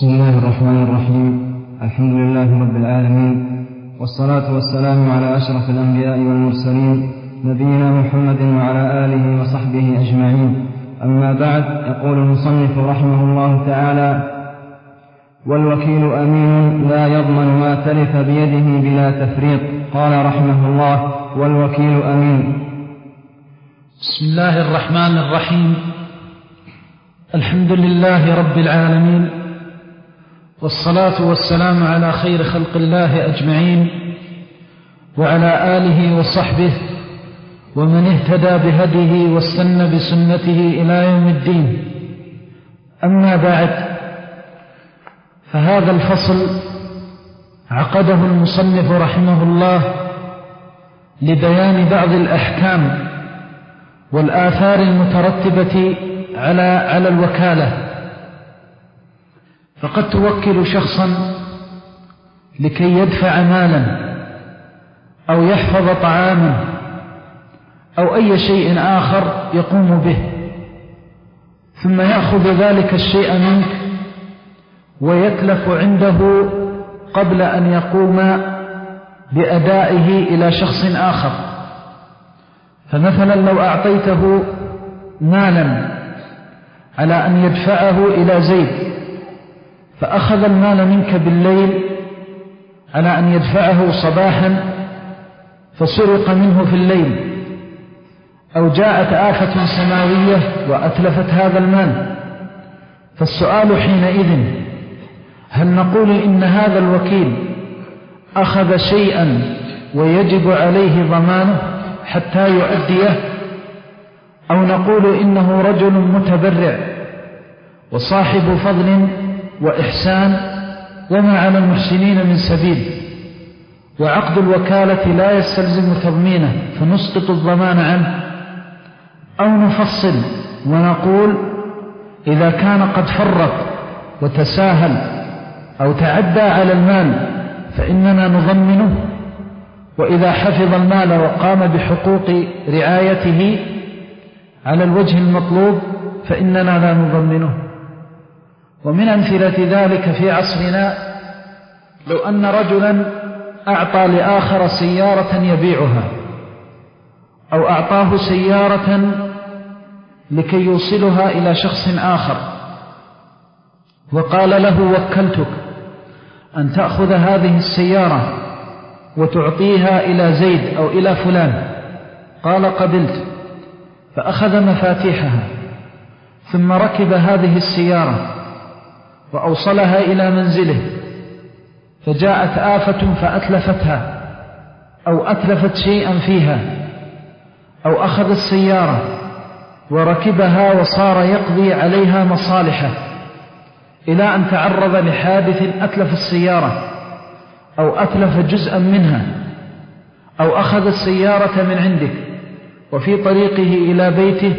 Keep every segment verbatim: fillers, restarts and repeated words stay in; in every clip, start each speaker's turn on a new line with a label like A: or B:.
A: بسم الله الرحمن الرحيم. الحمد لله رب العالمين، والصلاة والسلام على أشرف الأنبياء والمرسلين نبينا محمد وعلى آله وصحبه أجمعين. أما بعد، يقول المصنف رحمه الله تعالى: والوكيل أمين لا يضمن ما تلف بيده بلا تفريط. قال رحمه الله: والوكيل أمين.
B: بسم الله الرحمن الرحيم. الحمد لله رب العالمين، والصلاة والسلام على خير خلق الله أجمعين، وعلى آله وصحبه ومن اهتدى بهديه واستنى بسنته إلى يوم الدين. أما بعد، فهذا الفصل عقده المصنف رحمه الله لبيان بعض الأحكام والآثار المترتبة على على الوكالة. فقد توكل شخصا لكي يدفع مالا أو يحفظ طعاما أو أي شيء آخر يقوم به، ثم يأخذ ذلك الشيء منك ويتلف عنده قبل أن يقوم بأدائه إلى شخص آخر. فمثلا لو أعطيته مالا على أن يدفعه إلى زيد، فأخذ المال منك بالليل على أن يدفعه صباحا، فسرق منه في الليل، أو جاءت آفة سماوية وأتلفت هذا المال. فالسؤال حينئذ: هل نقول إن هذا الوكيل أخذ شيئا ويجب عليه ضمانه حتى يؤديه، أو نقول إنه رجل متبرع وصاحب فضل وإحسان وما على المحسنين من سبيل، وعقد الوكالة لا يستلزم تضمينه فنسقط الضمان عنه؟ أو نفصل ونقول: إذا كان قد فرط وتساهل أو تعدى على المال فإننا نضمنه، وإذا حفظ المال وقام بحقوق رعايته على الوجه المطلوب فإننا لا نضمنه. ومن أمثلة ذلك في عصرنا: لو أن رجلا أعطى لآخر سيارة يبيعها، أو أعطاه سيارة لكي يوصلها إلى شخص آخر، وقال له: وكلتك أن تأخذ هذه السيارة وتعطيها إلى زيد أو إلى فلان. قال: قبلت. فأخذ مفاتيحها ثم ركب هذه السيارة وأوصلها إلى منزله، فجاءت آفة فأتلفتها أو أتلفت شيئا فيها، أو أخذ السيارة وركبها وصار يقضي عليها مصالحه إلى أن تعرض لحادث أتلف السيارة أو أتلف جزءا منها، أو أخذ السيارة من عندك وفي طريقه إلى بيته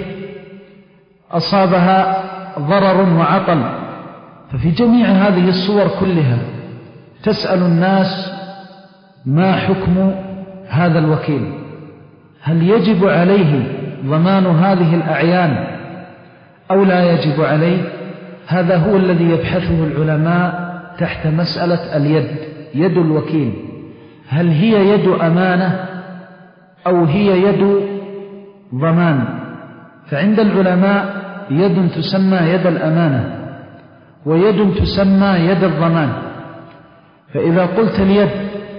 B: أصابها ضرر وعطل. ففي جميع هذه الصور كلها تسأل الناس: ما حكم هذا الوكيل؟ هل يجب عليه ضمان هذه الأعيان أو لا يجب عليه؟ هذا هو الذي يبحثه العلماء تحت مسألة اليد، يد الوكيل. هل هي يد أمانة أو هي يد ضمان؟ فعند العلماء يد تسمى يد الأمانة، ويد تسمى يد الضمان. فإذا قلت اليد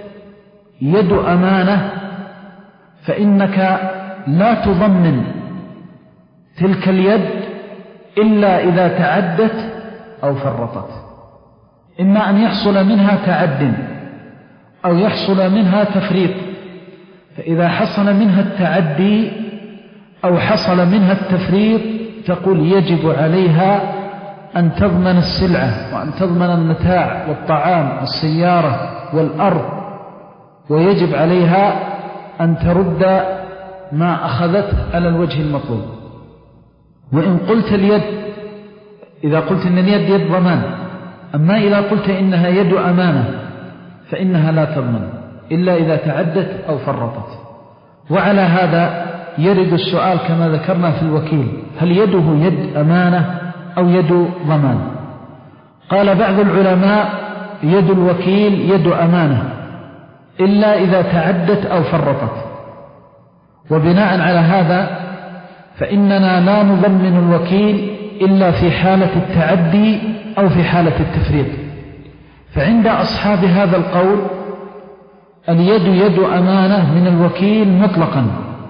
B: يد أمانة فإنك لا تضمن تلك اليد إلا إذا تعدت أو فرطت، إما أن يحصل منها تعد أو يحصل منها تفريط. فإذا حصل منها التعدي أو حصل منها التفريط تقول يجب عليها أن تضمن السلعة وأن تضمن المتاع والطعام والسيارة والأرض، ويجب عليها أن ترد ما أخذت على الوجه المطلوب. وإن قلت اليد، إذا قلت إن اليد يد ضمان، أما إذا قلت إنها يد أمانة فإنها لا تضمن إلا إذا تعدت أو فرطت. وعلى هذا يرد السؤال كما ذكرنا في الوكيل: هل يده يد أمانة أو يد ضمان؟ قال بعض العلماء يد الوكيل يد أمانة إلا إذا تعدت أو فرطت، وبناء على هذا فإننا لا نضمن الوكيل إلا في حالة التعدي أو في حالة التفريط. فعند أصحاب هذا القول اليد يد أمانة من الوكيل مطلقا،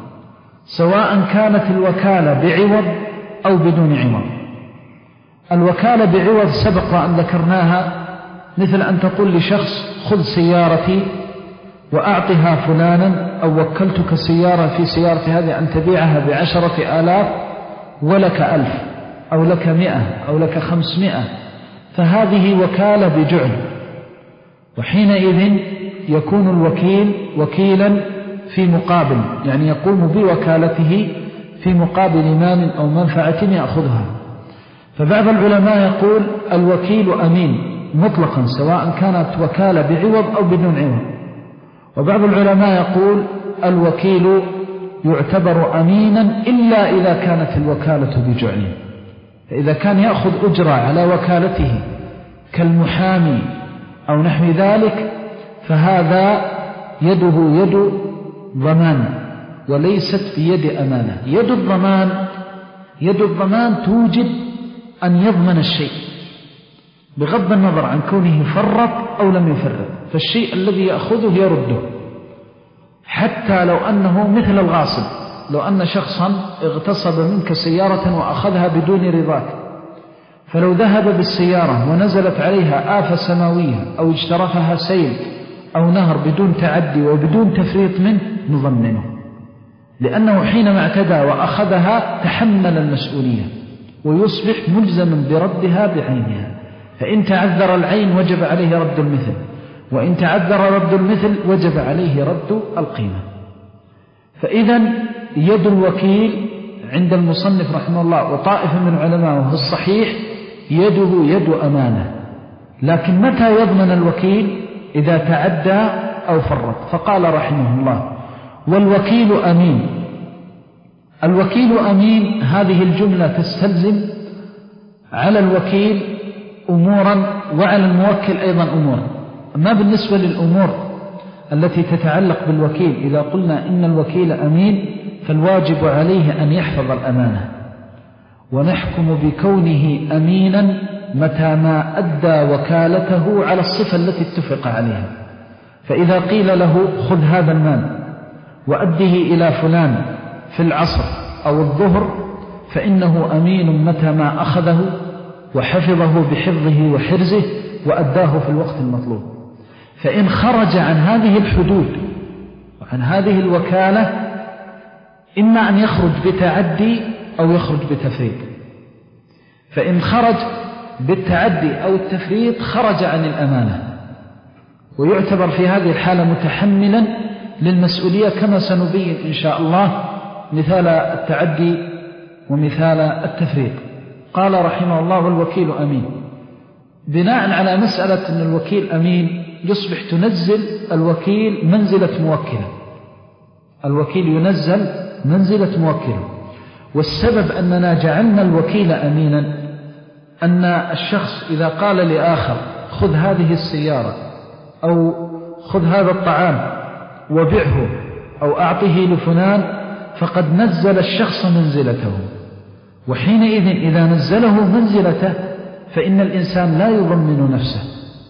B: سواء كانت الوكالة بعوض أو بدون عوض. الوكالة بعوض سبق أن ذكرناها، مثل أن تقول لشخص خذ سيارتي وأعطها فلانا، أو وكلتك سيارة في سيارتي هذه أن تبيعها بعشرة آلاف ولك ألف أو لك مئة أو لك خمسمائة، فهذه وكالة بجعل، وحينئذ يكون الوكيل وكيلا في مقابل، يعني يقوم بوكالته في مقابل مال أو منفعة يأخذها. فبعض العلماء يقول الوكيل أمين مطلقا سواء كانت وكالة بعوض أو بدون عوض، وبعض العلماء يقول الوكيل يعتبر أمينا إلا إذا كانت الوكالة بجعل. فإذا كان يأخذ أجرة على وكالته كالمحامي أو نحو ذلك فهذا يده يد ضمان وليست بيد أمانة. يد الضمان يد الضمان توجب أن يضمن الشيء بغض النظر عن كونه فرط أو لم يفرط، فالشيء الذي يأخذه يرده، حتى لو أنه مثل الغاصب. لو أن شخصا اغتصب منك سيارة وأخذها بدون رضاك، فلو ذهب بالسيارة ونزلت عليها آفة سماوية أو اجترفها سيل أو نهر بدون تعدي وبدون تفريط منه نضمنه، لأنه حينما اعتدى وأخذها تحمل المسؤولية ويصبح ملزما بردها بعينها. فإن تعذر العين وجب عليه رد المثل، وإن تعذر رد المثل وجب عليه رد القيمة. فإذا يد الوكيل عند المصنف رحمه الله وطائفة من علمائه الصحيح يده يد أمانة، لكن متى يضمن الوكيل؟ إذا تعدى أو فرط. فقال رحمه الله والوكيل أمين. الوكيل أمين هذه الجملة تستلزم على الوكيل أمورا وعلى الموكل أيضا أمورا. أما بالنسبة للأمور التي تتعلق بالوكيل، إذا قلنا إن الوكيل أمين فالواجب عليه أن يحفظ الأمانة، ونحكم بكونه أمينا متى ما أدى وكالته على الصفة التي اتفق عليها. فإذا قيل له خذ هذا المال وأده إلى فلان في العصر أو الظهر فإنه أمين متى ما أخذه وحفظه بحفظه وحرزه وأداه في الوقت المطلوب. فإن خرج عن هذه الحدود وعن هذه الوكالة إما أن يخرج بتعدي أو يخرج بتفريط. فإن خرج بالتعدي أو التفريط خرج عن الأمانة، ويعتبر في هذه الحالة متحملا للمسؤولية، كما سنبين إن شاء الله مثال التعدي ومثال التفريط. قال رحمه الله والوكيل أمين. بناء على مسألة أن الوكيل أمين يصبح تنزل الوكيل منزلة موكلة، الوكيل ينزل منزلة موكلة. والسبب أننا جعلنا الوكيل أمينا أن الشخص إذا قال لآخر خذ هذه السيارة أو خذ هذا الطعام وبعه أو أعطه لفلان فقد نزل الشخص منزلته، وحينئذ إذا نزله منزلته فإن الإنسان لا يضمن نفسه،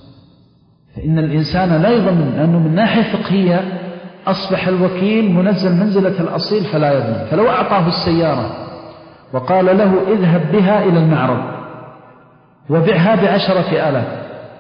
B: فإن الإنسان لا يضمن، لأنه من ناحية فقهية أصبح الوكيل منزل منزلة الأصيل فلا يضمن. فلو أعطاه السيارة وقال له اذهب بها إلى المعرض وبعها بعشرة آلاف،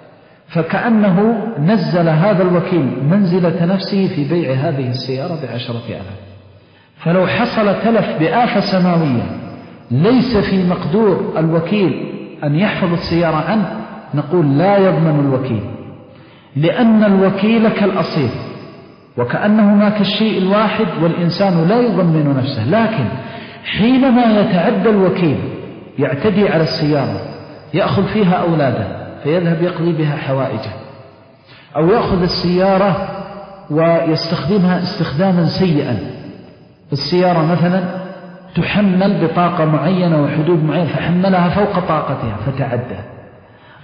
B: فكأنه نزل هذا الوكيل منزلة نفسه في بيع هذه السيارة بعشرة آلاف. فلو حصل تلف بآفة سماوية ليس في مقدور الوكيل أن يحفظ السيارة عنه، نقول لا يضمن الوكيل، لأن الوكيل كالأصيل وكأنهما كالشيء الواحد، والإنسان لا يضمن نفسه. لكن حينما يتعدى الوكيل يعتدي على السيارة، يأخذ فيها أولاده فيذهب يقضي بها حوائجه، أو يأخذ السيارة ويستخدمها استخداما سيئا. السيارة مثلا تحمل بطاقة معينة وحدود معينة فحملها فوق طاقتها فتعدى،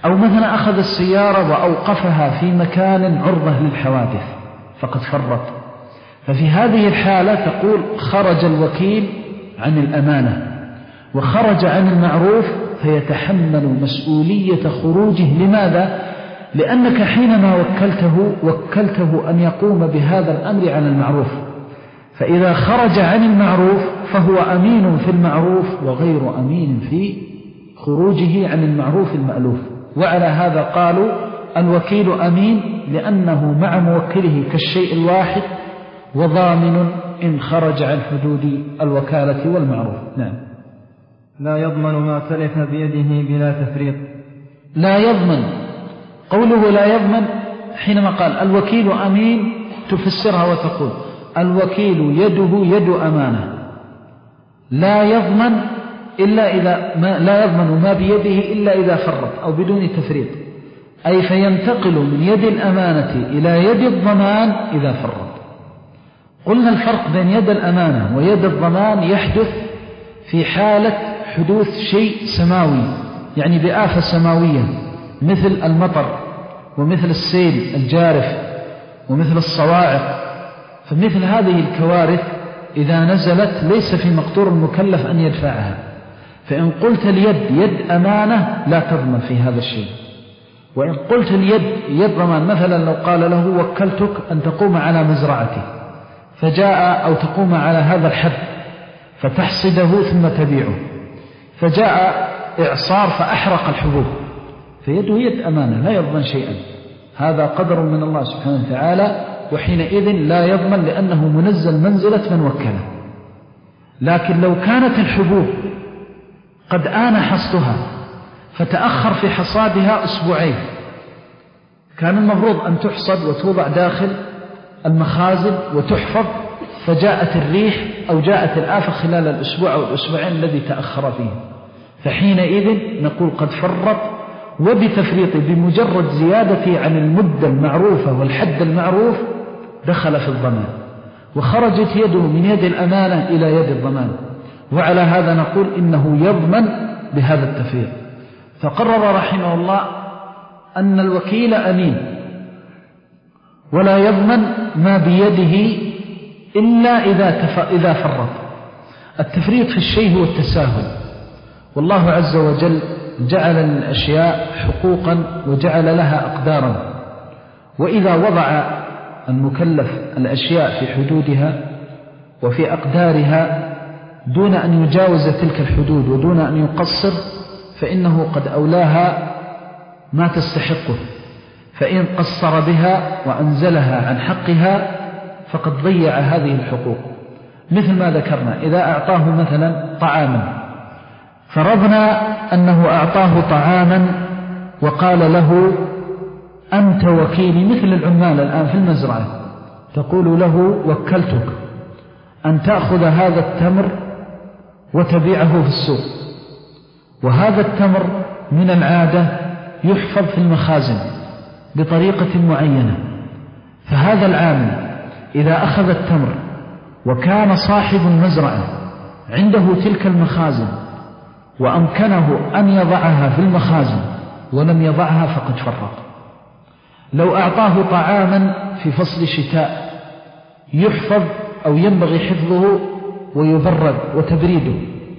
B: أو مثلا أخذ السيارة وأوقفها في مكان عرضة للحوادث فقد فرط. ففي هذه الحالة تقول خرج الوكيل عن الأمانة وخرج عن المعروف، فيتحمل مسؤولية خروجه. لماذا؟ لأنك حينما وكلته وكلته أن يقوم بهذا الأمر على المعروف، فإذا خرج عن المعروف فهو أمين في المعروف وغير أمين في خروجه عن المعروف المألوف. وعلى هذا قالوا الوكيل أمين لأنه مع موكله كالشيء الواحد، وضامن إن خرج عن حدود الوكالة والمعروف. نعم.
A: لا يضمن ما تلف بيده بلا تفريط.
B: لا يضمن، قوله لا يضمن حينما قال الوكيل أمين تفسرها وتقول الوكيل يده يد أمانة، لا يضمن إلا إذا ما لا يضمن ما بيده إلا إذا فرط أو بدون تفريط، أي فينتقل من يد الأمانة إلى يد الضمان إذا فرط. قلنا الفرق بين يد الأمانة ويد الضمان يحدث في حالة حدوث شيء سماوي، يعني بآفة سماوية مثل المطر ومثل السيل الجارف ومثل الصواعق. فمثل هذه الكوارث إذا نزلت ليس في مقدور المكلف أن يدفعها، فإن قلت اليد يد أمانة لا تضمن في هذا الشيء. وإن قلت اليد يد ضمان، مثلا لو قال له وكلتك أن تقوم على مزرعتي فجاء، أو تقوم على هذا الحب فتحصده ثم تبيعه، فجاء إعصار فأحرق الحبوب، فيده يد أمانة لا يضمن شيئا، هذا قدر من الله سبحانه وتعالى، وحينئذ لا يضمن لأنه منزل منزلة من وكله. لكن لو كانت الحبوب قد آن حصدها فتأخر في حصادها أسبوعين، كان المفروض أن تحصد وتوضع داخل المخازن وتحفظ، فجاءت الريح أو جاءت الآفة خلال الأسبوع أو الأسبوعين الذي تأخر فيه، فحينئذ نقول قد فرط. وبتفريط بمجرد زيادته عن المدة المعروفة والحد المعروف دخل في الضمان، وخرجت يده من يد الأمانة إلى يد الضمان. وعلى هذا نقول إنه يضمن بهذا التفريط. فقرر رحمه الله أن الوكيل أمين ولا يضمن ما بيده إلا إذا إذا فرط. التفريط في الشيء هو التساهل، والله عز وجل جعل الأشياء حقوقا وجعل لها أقدارا، وإذا وضع المكلف الأشياء في حدودها وفي أقدارها دون أن يجاوز تلك الحدود ودون أن يقصر، فإنه قد أولاها ما تستحقه. فإن قصر بها وأنزلها عن حقها فقد ضيع هذه الحقوق. مثل ما ذكرنا، إذا أعطاه مثلا طعاما، فرضنا أنه أعطاه طعاما وقال له أنت وكيلي، مثل العمال الآن في المزرعة تقول له وكلتك أن تأخذ هذا التمر وتبيعه في السوق، وهذا التمر من العادة يحفظ في المخازن بطريقة معينة، فهذا العامل إذا أخذ التمر وكان صاحب المزرعة عنده تلك المخازن وأمكنه أن يضعها في المخازن ولم يضعها فقد فرط. لو أعطاه طعاما في فصل الشتاء يحفظ أو ينبغي حفظه ويبرد وتبريده،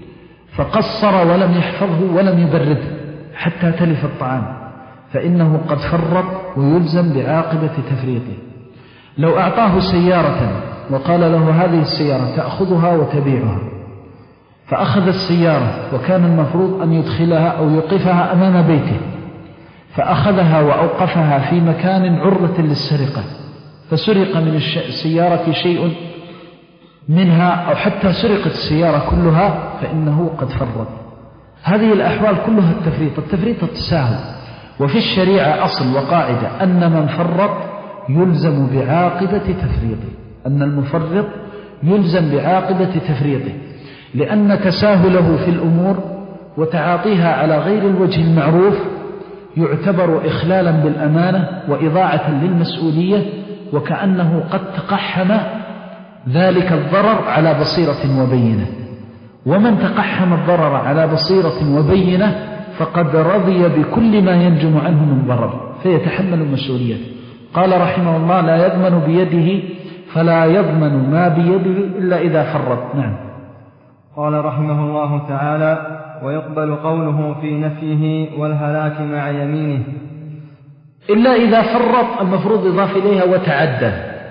B: فقصر ولم يحفظه ولم يبرده حتى تلف الطعام، فإنه قد فرط ويلزم بعاقبة تفريطه. لو أعطاه سيارة وقال له هذه السيارة تأخذها وتبيعها، فأخذ السيارة وكان المفروض أن يدخلها أو يوقفها أمام بيته، فأخذها وأوقفها في مكان عرضة للسرقة، فسرق من السيارة شيء منها أو حتى سرقت السيارة كلها، فإنه قد فرط. هذه الأحوال كلها التفريط. التفريط التساهل، وفي الشريعة أصل وقاعدة أن من فرط يلزم بعاقبة تفريطه، أن المفرط يلزم بعاقبة تفريطه، لأن تساهله في الأمور وتعاطيها على غير الوجه المعروف يعتبر إخلالا بالأمانة وإضاعة للمسؤولية، وكأنه قد تقحم ذلك الضرر على بصيرة وبينة. ومن تقحم الضرر على بصيرة وبينة فقد رضي بكل ما ينجم عنه من ضرر فيتحمل مسؤوليته. قال رحمه الله: لا يضمن بيده فلا يضمن ما بيده إلا إذا فرط. نعم.
A: قال رحمه الله تعالى: ويقبل قوله في نفيه والهلاك مع يمينه
B: إلا إذا فرط، المفروض إضاف إليها وتعدى،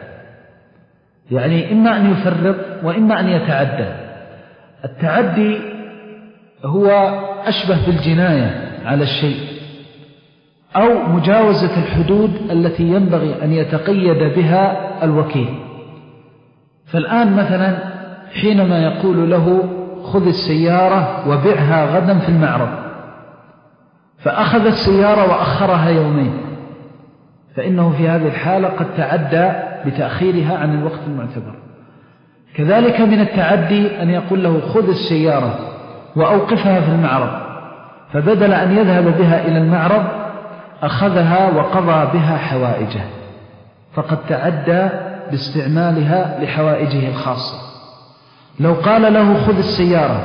B: يعني إما أن يفرط وإما أن يتعدى. التعدي هو أشبه بالجناية على الشيء أو مجاوزة الحدود التي ينبغي أن يتقيد بها الوكيل. فالآن مثلا حينما يقول له: خذ السيارة وبعها غدا في المعرض، فأخذ السيارة وأخرها يومين، فإنه في هذه الحالة قد تعدى بتأخيرها عن الوقت المعتبر. كذلك من التعدي أن يقول له: خذ السيارة وأوقفها في المعرض، فبدل أن يذهب بها إلى المعرض أخذها وقضى بها حوائجه، فقد تعدى باستعمالها لحوائجه الخاصة. لو قال له: خذ السيارة،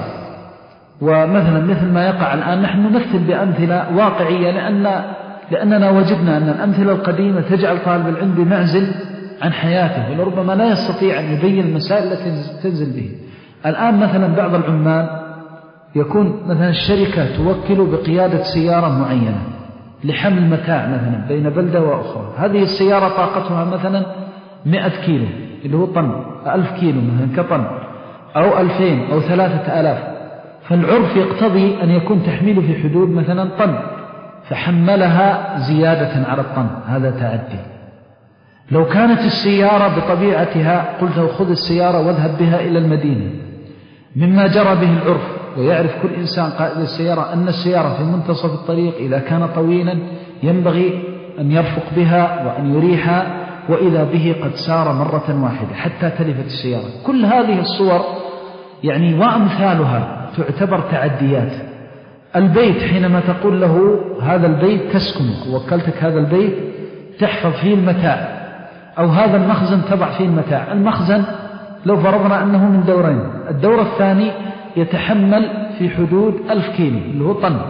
B: ومثلا مثل ما يقع الآن، نحن نمثل بأمثلة واقعية لأن لأننا وجدنا أن الأمثلة القديمة تجعل طالب العلم بمعزل عن حياته، ولربما لا يستطيع أن يبين المسائل التي تنزل به. الآن مثلا بعض العمال يكون مثلا الشركة توكل بقيادة سيارة معينة لحمل متاع مثلا بين بلدة وأخرى، هذه السيارة طاقتها مثلا مئة كيلو اللي هو طن، ألف كيلو مثلا كطن، أو ألفين أو ثلاثة آلاف، فالعرف يقتضي أن يكون تحميله في حدود مثلا طن، فحملها زيادة على الطن، هذا تعدي. لو كانت السيارة بطبيعتها قلت له: خذ السيارة واذهب بها إلى المدينة، مما جرى به العرف، ويعرف كل إنسان قائد السيارة أن السيارة في منتصف الطريق إذا كان طويلا ينبغي أن يرفق بها وأن يريحها، وإذا به قد سار مرة واحدة حتى تلفت السيارة. كل هذه الصور يعني وأمثالها تعتبر تعديات. البيت حينما تقول له: هذا البيت تسكنه، وكلتك هذا البيت تحفظ فيه المتاع، أو هذا المخزن تضع فيه المتاع. المخزن لو فرضنا أنه من دورين، الدور الثاني يتحمل في حدود ألف كيلو اللي هو طن،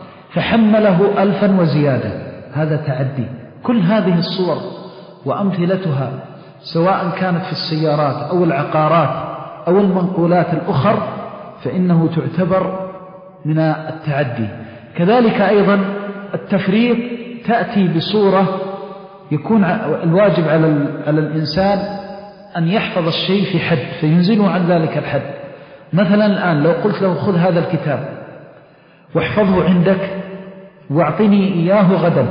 B: فحمله ألفا وزيادة، هذا تعدي. كل هذه الصور وأمثلتها سواء كانت في السيارات أو العقارات أو المنقولات الأخر فإنه تعتبر من التعدي. كذلك أيضا التفريط تأتي بصورة يكون الواجب على على الإنسان أن يحفظ الشيء في حد فينزله عن ذلك الحد. مثلا الآن لو قلت له: خذ هذا الكتاب واحفظه عندك واعطني إياه غدا،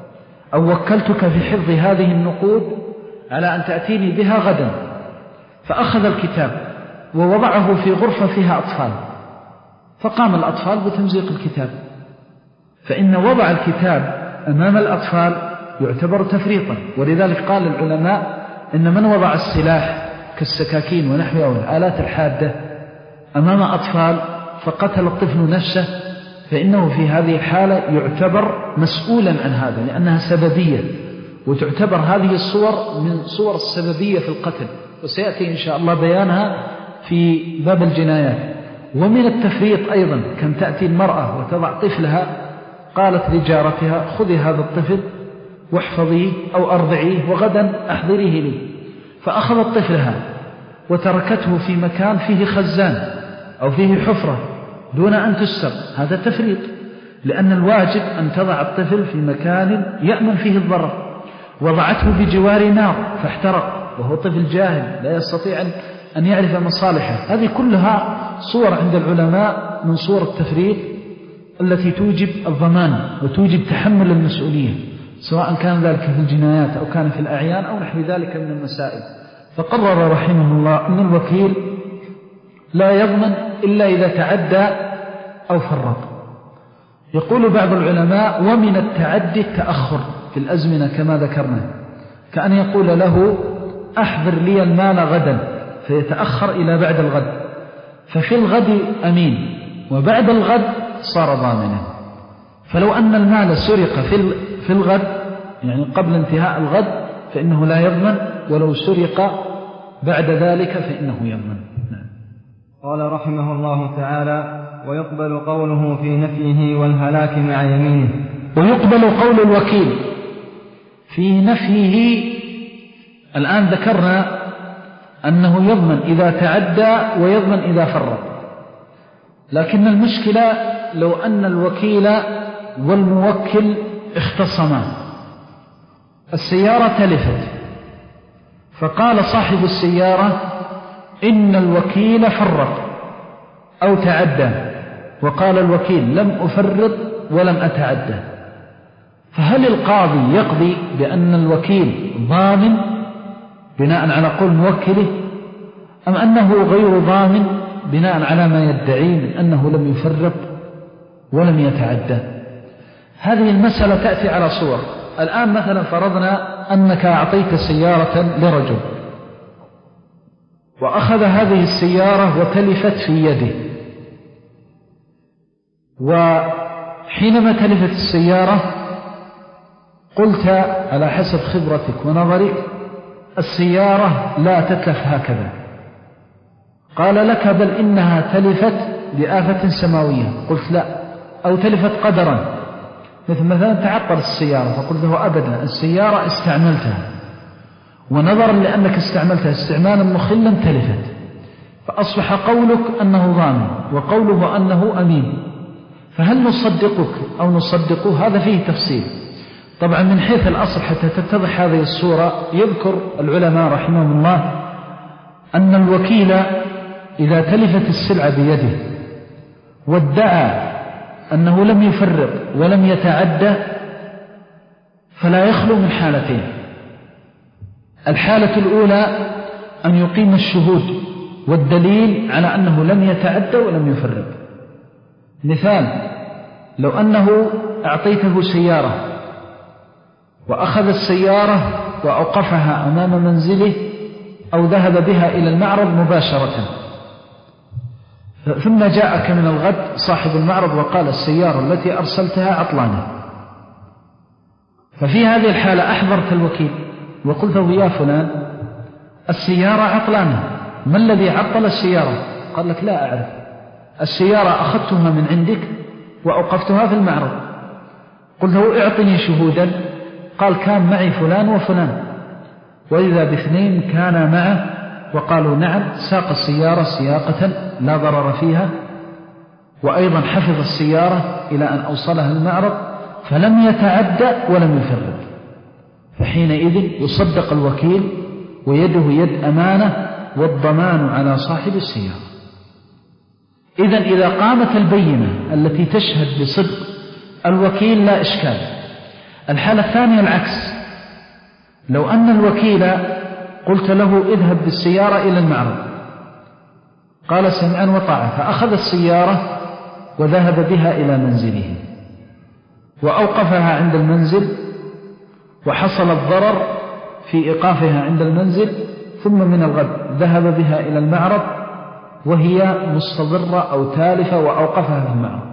B: أو وكلتك في حفظ هذه النقود على أن تأتيني بها غدا، فأخذ الكتاب ووضعه في غرفة فيها أطفال، فقام الأطفال بتمزيق الكتاب، فإن وضع الكتاب أمام الأطفال يعتبر تفريطا. ولذلك قال العلماء إن من وضع السلاح كالسكاكين ونحوها والآلات الحادة أمام أطفال فقتل الطفل نفسه، فإنه في هذه الحالة يعتبر مسؤولا عن هذا، لأنها سببية، وتعتبر هذه الصور من صور السببية في القتل، وسيأتي إن شاء الله بيانها في باب الجنايات. ومن التفريط أيضا كم تأتي المرأة وتضع طفلها، قالت لجارتها: خذي هذا الطفل واحفظيه أو أرضعيه وغدا أحضريه لي، فأخذت طفلها وتركته في مكان فيه خزان أو فيه حفرة دون أن تستر، هذا تفريط، لأن الواجب أن تضع الطفل في مكان يأمن فيه الضرر. وضعته بجوار نار فاحترق وهو طفل جاهل لا يستطيع أن يعرف مصالحه. هذه كلها صور عند العلماء من صور التفريط التي توجب الضمان وتوجب تحمل المسؤولية، سواء كان ذلك في الجنايات أو كان في الأعيان أو نحو ذلك من المسائل. فقرر رحمه الله أن الوكيل لا يضمن إلا إذا تعدى أو فرط. يقول بعض العلماء: ومن التعدي التأخر في الأزمنة كما ذكرنا، كأن يقول له: أحضر لي المال غدا، فيتأخر إلى بعد الغد، ففي الغد أمين وبعد الغد صار ضامنا. فلو أن المال سرق في الغد يعني قبل انتهاء الغد فإنه لا يضمن، ولو سرق بعد ذلك فإنه يضمن.
A: قال رحمه الله تعالى: ويقبل قوله في نفيه والهلاك مع يمينه.
B: ويقبل قول الوكيل في نفيه. الآن ذكرنا أنه يضمن إذا تعدى ويضمن إذا فرط، لكن المشكلة لو أن الوكيل والموكل اختصما، السيارة تلفت، فقال صاحب السيارة إن الوكيل فرط أو تعدى، وقال الوكيل لم أفرط ولم أتعدى، فهل القاضي يقضي بأن الوكيل ضامن بناء على قول موكله، أم أنه غير ضامن بناء على ما يدعي من أنه لم يفرط ولم يتعدى؟ هذه المسألة تأتي على صور. الآن مثلا فرضنا أنك أعطيت سيارة لرجل وأخذ هذه السيارة وتلفت في يده، وحينما تلفت السيارة قلت على حسب خبرتك ونظرك السيارة لا تتلف هكذا، قال لك بل إنها تلفت لآفة سماوية، قلت لا، أو تلفت قدرا، مثل مثلا تعطل السيارة فقلت له أبدا السيارة استعملتها، ونظرا لأنك استعملتها استعمالا مخلا تلفت، فأصبح قولك أنه ضامن وقوله أنه أمين، فهل نصدقك أو نصدقه؟ هذا فيه تفصيل. طبعا من حيث الأصل حتى تتضح هذه الصورة يذكر العلماء رحمهم الله أن الوكيل إذا تلفت السلعة بيده وادعى أنه لم يفرط ولم يتعدى فلا يخلو من حالتين. الحالة الأولى أن يقيم الشهود والدليل على أنه لم يتعدى ولم يفرط. مثال: لو أنه أعطيته سيارة وأخذ السيارة وأوقفها أمام منزله أو ذهب بها إلى المعرض مباشرة، ثم جاءك من الغد صاحب المعرض وقال السيارة التي أرسلتها عطلانة، ففي هذه الحالة أحضرت الوكيل وقلت له يا فلان السيارة عطلانة، ما الذي عطل السيارة؟ قال لك لا أعرف، السيارة أخذتها من عندك وأوقفتها في المعرض. قلت له اعطني شهودا، قال كان معي فلان وفلان، وإذا باثنين كان معه وقالوا نعم ساق السيارة سياقة لا ضرر فيها، وأيضا حفظ السيارة إلى أن أوصلها المعرض فلم يتعدى ولم يفرط، فحينئذ يصدق الوكيل ويده يد أمانة والضمان على صاحب السيارة. إذن إذا قامت البينة التي تشهد بصدق الوكيل لا إشكال. الحالة الثانية العكس، لو أن الوكيل قلت له اذهب بالسيارة إلى المعرض، قال سمعا وطاعة، فأخذ السيارة وذهب بها إلى منزله وأوقفها عند المنزل وحصل الضرر في إيقافها عند المنزل، ثم من الغد ذهب بها إلى المعرض وهي مستضرة أو تالفة وأوقفها في المعرض،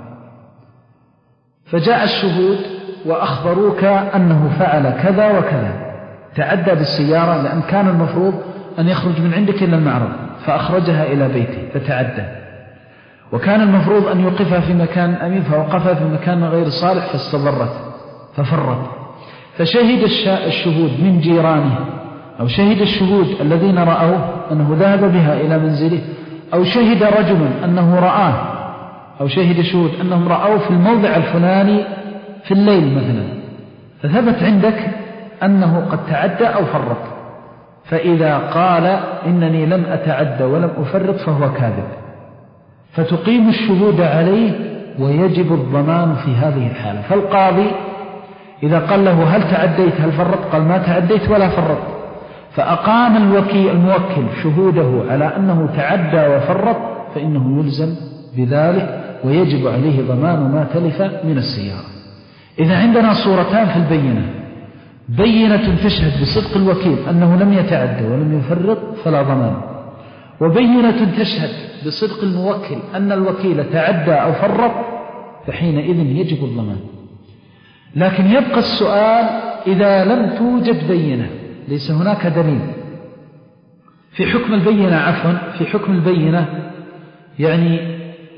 B: فجاء الشهود وأخبروك أنه فعل كذا وكذا، تعدى بالسيارة لأن كان المفروض أن يخرج من عندك إلى المعرض فأخرجها إلى بيته فتعدى، وكان المفروض أن يوقفها في مكان أمين فوقفها في مكان غير صالح فاستضرت ففرت. فشهد الشهود من جيرانه أو شهد الشهود الذين رأوه أنه ذهب بها إلى منزله، أو شهد رجل أنه رآه، أو شهد شهود أنهم رأوه في الموضع الفلاني في الليل مثلا، فثبت عندك أنه قد تعدى أو فرط، فإذا قال إنني لم أتعدى ولم أفرط فهو كاذب، فتقيم الشهود عليه ويجب الضمان في هذه الحالة. فالقاضي إذا قال له هل تعديت هل فرط؟ قال ما تعديت ولا فرط، فأقام الوكيل الموكل شهوده على أنه تعدى وفرط، فإنه يلزم بذلك ويجب عليه ضمان ما تلف من السيارة. إذا عندنا صورتان في البينة: بينة تشهد بصدق الوكيل أنه لم يتعدى ولم يفرط فلا ضمان، وبينة تشهد بصدق الموكل أن الوكيل تعدى أو فرط، فحينئذ يجب الضمان. لكن يبقى السؤال: إذا لم توجد بينة، ليس هناك دليل في حكم البينة، عفوا في حكم البينة يعني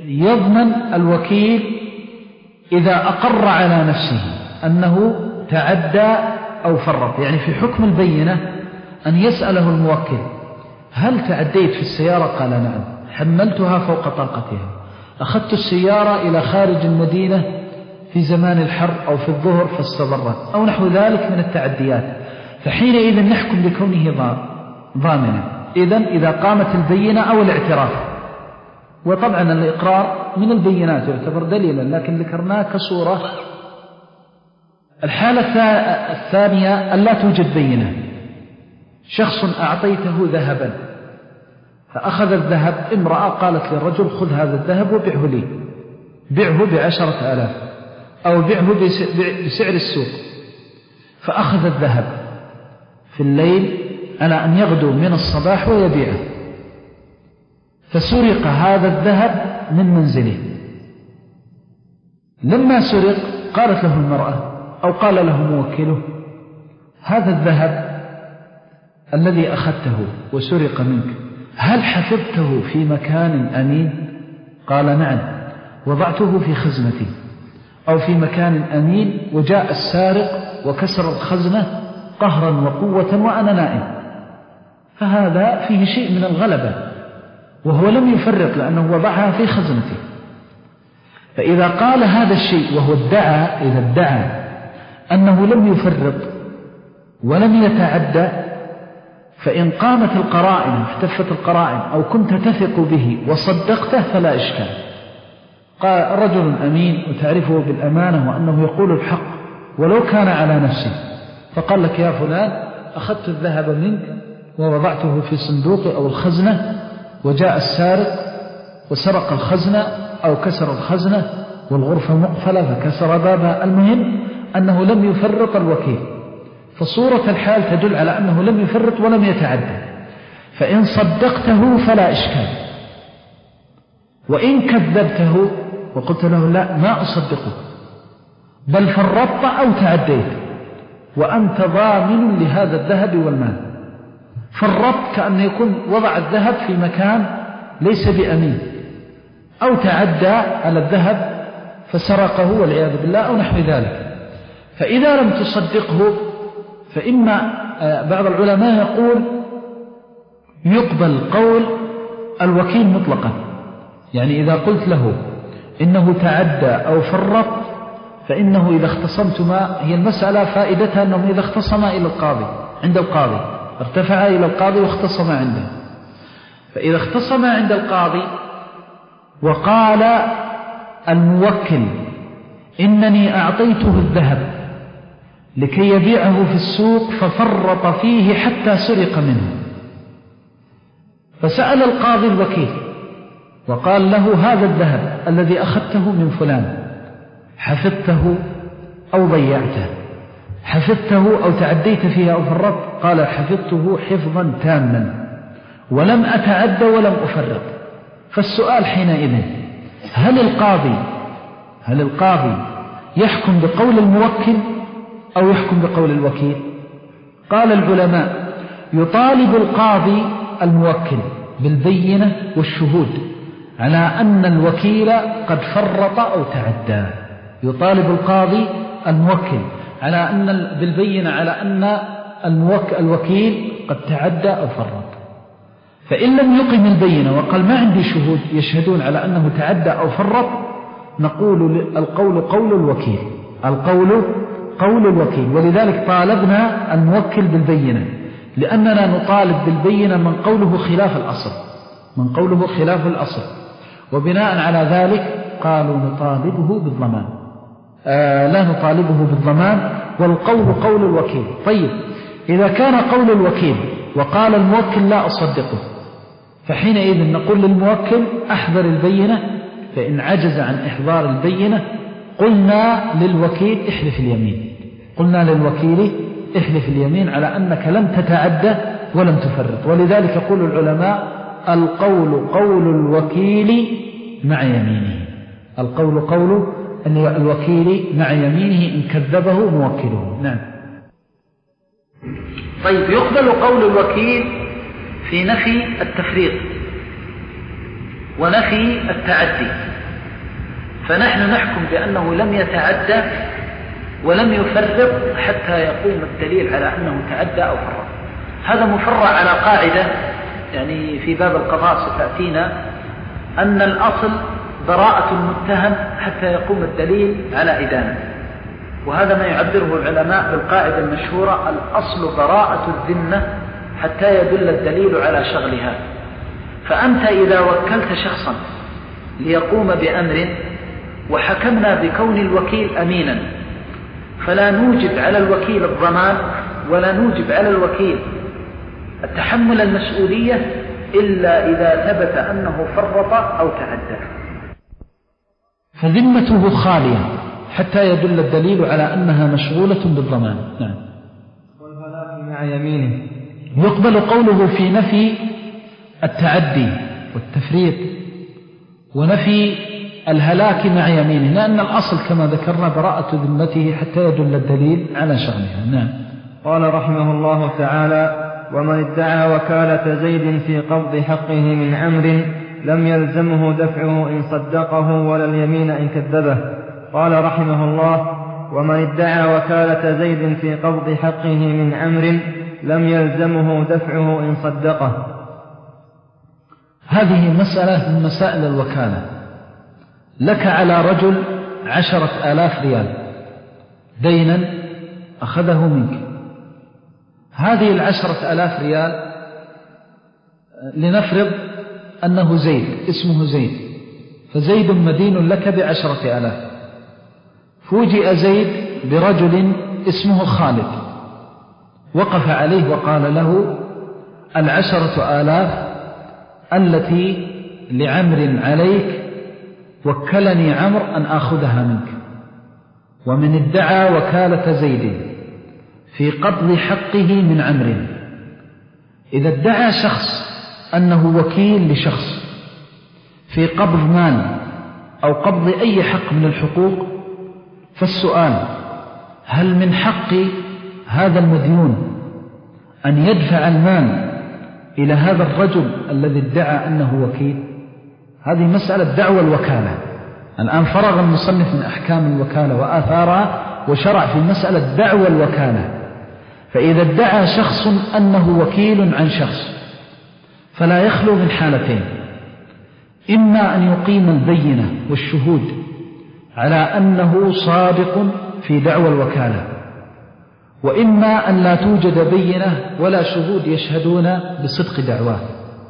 B: يضمن الوكيل إذا أقر على نفسه أنه تعدى أو فرط، يعني في حكم البينة أن يسأله الموكل: هل تعديت في السيارة؟ قال: نعم. حملتها فوق طاقتها، أخذت السيارة إلى خارج المدينة في زمان الحر أو في الظهر فاستضرت أو نحو ذلك من التعديات، فحينئذ نحكم بكونه ضامنا. إذن إذا قامت البينة أو الاعتراف، وطبعا الإقرار من البينات يعتبر دليلا، لكن ذكرناه كصورة. الحالة الثانية أن لا توجد بينة، شخص أعطيته ذهبا فأخذ الذهب، امرأة قالت للرجل: خذ هذا الذهب وبيعه لي، بيعه بعشرة آلاف أو بيعه بسعر السوق، فأخذ الذهب في الليل على أن يغدو من الصباح ويبيعه، فسرق هذا الذهب من منزله. لما سرق قالت له المرأة أو قال له موكله: هذا الذهب الذي أخذته وسرق منك هل حفظته في مكان أمين؟ قال: نعم، وضعته في خزنتي أو في مكان أمين، وجاء السارق وكسر الخزنة قهرا وقوة وأنا نائم. فهذا فيه شيء من الغلبة، وهو لم يفرط لأنه وضعها في خزنته. فإذا قال هذا الشيء وهو ادعى، إذا ادعى أنه لم يفرط ولم يتعدى، فإن قامت القرائن احتفت القرائن أو كنت تثق به وصدقته فلا إشكال. قال: رجل أمين وتعرفه بالأمانة وأنه يقول الحق ولو كان على نفسه، فقال لك: يا فلان، أخذت الذهب منك ووضعته في صندوق أو الخزنة، وجاء السارق وسرق الخزنة أو كسر الخزنة والغرفة مقفلة فكسر بابها. المهم أنه لم يفرط الوكيل، فصورة الحال تدل على أنه لم يفرط ولم يتعدى، فإن صدقته فلا إشكال. وإن كذبته وقلت له: لا، ما أصدقه، بل فرطت أو تعديت وأنت ضامن لهذا الذهب والمال، فرطت كأن يكون وضع الذهب في مكان ليس بأمين، أو تعدى على الذهب فسرقه والعياذ بالله أو نحو ذلك. فإذا لم تصدقه فإما بعض العلماء يقول يقبل قول الوكيل مطلقا، يعني إذا قلت له إنه تعدى أو فرط فإنه إذا اختصمتما، هي المسألة فائدتها أنهم إذا اختصما إلى القاضي عند القاضي ارتفع إلى القاضي واختصم عنده، فإذا اختصم عند القاضي وقال الموكل: إنني أعطيته الذهب لكي يبيعه في السوق ففرط فيه حتى سرق منه، فسأل القاضي الوكيل وقال له: هذا الذهب الذي أخذته من فلان حفظته أو ضيعته؟ حفظته أو تعديت فيه أو فرطت؟ قال: حفظته حفظا تاما ولم أتعد ولم أفرط. فالسؤال حينئذ: هل القاضي هل القاضي يحكم بقول الموكل أو يحكم بقول الوكيل؟ قال العلماء: يطالب القاضي الموكل بالبينة والشهود على أن الوكيل قد فرط أو تعدى. يطالب القاضي الموكل على أن بالبينة على أن الوكيل قد تعدى أو فرط. فإن لم يقم البينة وقال: ما عندي شهود يشهدون على أنه تعدى أو فرط، نقول القول قول الوكيل، القول قول الوكيل. ولذلك طالبنا الموكل بالبينة، لأننا نطالب بالبينة من قوله خلاف الأصل، من قوله خلاف الأصل، وبناء على ذلك قالوا نطالبه بالضمان، آه لا نطالبه بالضمان، والقول قول الوكيل. طيب، إذا كان قول الوكيل وقال الموكل لا أصدقه، فحينئذ نقول للموكل: أحضر البينة، فإن عجز عن إحضار البينة قلنا للوكيل احلف اليمين، قلنا للوكيل احلف اليمين على أنك لم تتعدى ولم تفرط. ولذلك يقول العلماء: القول قول الوكيل مع يمينه، القول قول الوكيل مع يمينه إن كذبه موكله. نعم. طيب، يقبل قول الوكيل في نفي التفريط ونفي التعدي. فنحن نحكم بأنه لم يتعدى ولم يفرط حتى يقوم الدليل على أنه تعدى أو فرط. هذا مفرع على قاعدة يعني في باب القضاء ستأتينا، أن الأصل براءة المتهم حتى يقوم الدليل على إدانة، وهذا ما يعبره العلماء بالقاعدة المشهورة: الأصل براءة الذمة حتى يدل الدليل على شغلها. فأنت إذا وكلت شخصا ليقوم بأمر وحكمنا بكون الوكيل أمينا، فلا نوجب على الوكيل الضمان ولا نوجب على الوكيل التحمل المسؤولية إلا إذا ثبت أنه فرط أو تعدى،
C: فذمته خالية حتى يدل الدليل على أنها مشغولة بالضمان. نعم.
A: والهلاك مع يمينه.
C: يقبل قوله في نفي التعدي والتفريط ونفي الهلاك مع يمينه، لأن الأصل كما ذكرنا براءة ذمته حتى يدل الدليل على شغلها. نعم.
A: قال رحمه الله تعالى: ومن ادعى وكالة زيد في قبض حقه من عمرو لم يلزمه دفعه إن صدقه ولا اليمين إن كذبه. قال رحمه الله: ومن ادعى وكالة زيد في قبض حقه من عمرو لم يلزمه دفعه إن صدقه.
C: هذه مسألة من مسائل الوكالة. لك على رجل عشرة آلاف ريال دينا أخذه منك. هذه العشرة آلاف ريال لنفرض أنه زيد، اسمه زيد، فزيد مدين لك بعشرة آلاف. فوجئ زيد برجل اسمه خالد وقف عليه وقال له: العشرة آلاف التي لعمر عليك وكلني عمر أن آخذها منك. ومن ادعى وكالة زيد في قبض حقه من عمرو، إذا ادعى شخص أنه وكيل لشخص في قبض مال أو قبض أي حق من الحقوق، فالسؤال: هل من حق هذا المديون أن يدفع المال إلى هذا الرجل الذي ادعى أنه وكيل؟ هذه مسألة دعوى الوكالة. الآن فرغ المصنف من أحكام الوكالة وآثارها وشرع في مسألة دعوى الوكالة. فإذا ادعى شخص أنه وكيل عن شخص فلا يخلو من حالتين: إما أن يقيم البينة والشهود على أنه صادق في دعوى الوكالة، وإما أن لا توجد بينة ولا شهود يشهدون بصدق دعواه.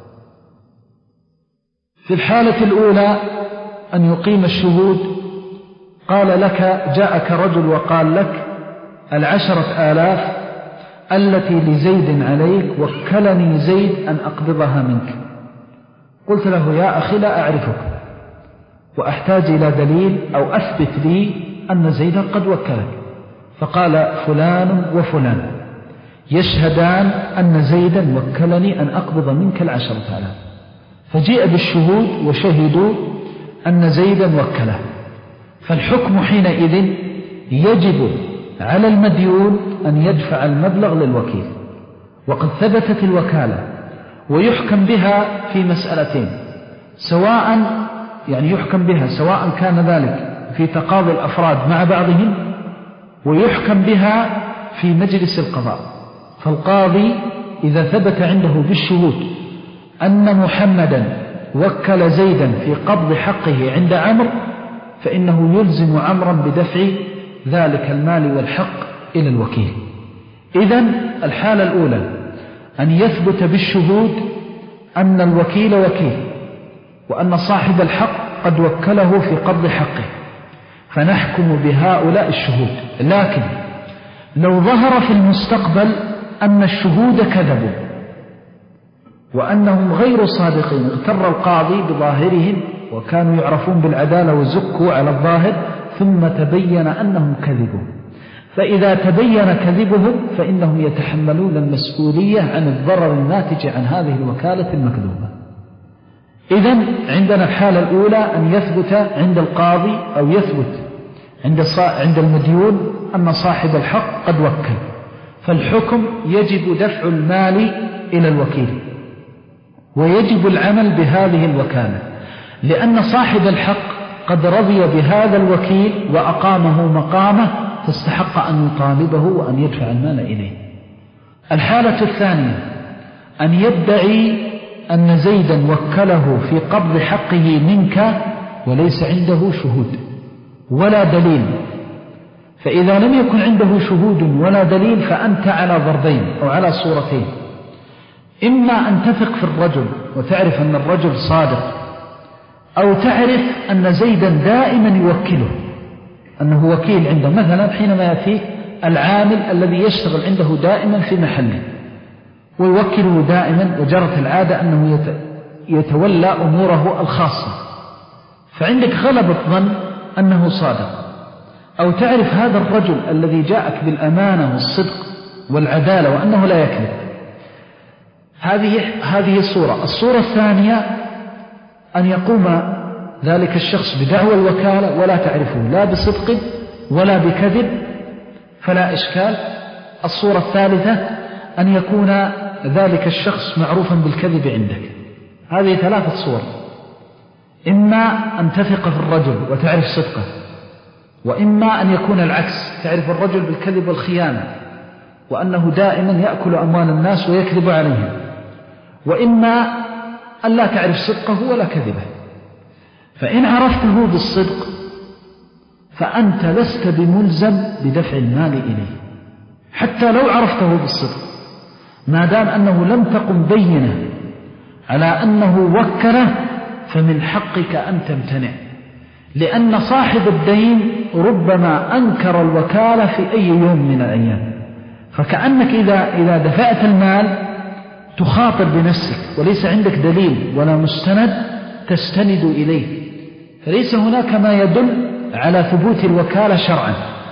C: في الحالة الأولى أن يقيم الشهود، قال لك: جاءك رجل وقال لك: العشرة آلاف التي لزيد عليك وكلني زيد أن أقبضها منك. قلت له: يا أخي لا أعرفك وأحتاج إلى دليل أو أثبت لي أن زيدا قد وكلك. فقال: فلان وفلان يشهدان أن زيدا وكلني أن أقبض منك العشرة آلاف. فجيء بالشهود وشهدوا أن زيدا وكله. فالحكم حينئذ يجب على المديون أن يدفع المبلغ للوكيل، وقد ثبتت الوكالة، ويحكم بها في مسألتين، سواء يعني يحكم بها سواء كان ذلك في تقاضي الأفراد مع بعضهم، ويحكم بها في مجلس القضاء. فالقاضي إذا ثبت عنده بالشهود أن محمدا وكل زيدا في قبض حقه عند عمرو، فإنه يلزم عمرا بدفع ذلك المال والحق إلى الوكيل. إذن الحالة الأولى أن يثبت بالشهود أن الوكيل وكيل، وأن صاحب الحق قد وكله في قبض حقه، فنحكم بهؤلاء الشهود. لكن لو ظهر في المستقبل أن الشهود كذبوا وأنهم غير صادقين، اغتر القاضي بظاهرهم وكانوا يعرفون بالعدالة وزكوا على الظاهر، ثم تبين أنهم كذبوا، فإذا تبين كذبهم فإنهم يتحملون المسؤولية عن الضرر الناتج عن هذه الوكالة المكذوبة. إذن عندنا الحالة الأولى أن يثبت عند القاضي أو يثبت عند عند المديون أن صاحب الحق قد وكل، فالحكم يجب دفع المال إلى الوكيل، ويجب العمل بهذه الوكالة، لأن صاحب الحق
B: قد رضي بهذا الوكيل وأقامه مقامه فاستحق أن يطالبه وأن يدفع المال إليه. الحالة الثانية أن يدعي أن زيدا وكله في قبض حقه منك وليس عنده شهود ولا دليل. فإذا لم يكن عنده شهود ولا دليل فأنت على ضربين أو على صورتين: إما أن تثق في الرجل وتعرف أن الرجل صادق، أو تعرف أن زيدا دائما يوكله، أنه وكيل عنده. مثلا حينما يأتي العامل الذي يشتغل عنده دائما في محله ويوكله دائما، وجرت العادة أنه يتولى أموره الخاصة، فعندك غلبة ظن أنه صادق. أو تعرف هذا الرجل الذي جاءك بالأمانة والصدق والعدالة وأنه لا يكذب. هذه هذه الصورة. الصورة الثانية أن يقوم ذلك الشخص بدعوى الوكالة ولا تعرفه لا بصدق ولا بكذب فلا إشكال. الصورة الثالثة أن يكون ذلك الشخص معروفا بالكذب عندك. هذه ثلاثة صور: إما أن تثق في الرجل وتعرف صدقه، وإما أن يكون العكس، تعرف الرجل بالكذب والخيانة وأنه دائما يأكل أموال الناس ويكذب عليهم، وإما أن لا تعرف صدقه ولا كذبه. فإن عرفته بالصدق فأنت لست بملزم بدفع المال إليه حتى لو عرفته بالصدق، ما دام أنه لم تقم بينة على أنه وكله فمن حقك أن تمتنع، لأن صاحب الدين ربما أنكر الوكالة في أي يوم من الأيام. فكأنك إذا, إذا دفعت المال تخاطر بنفسك وليس عندك دليل ولا مستند تستند إليه، فليس هناك ما يدل على ثبوت الوكالة شرعا،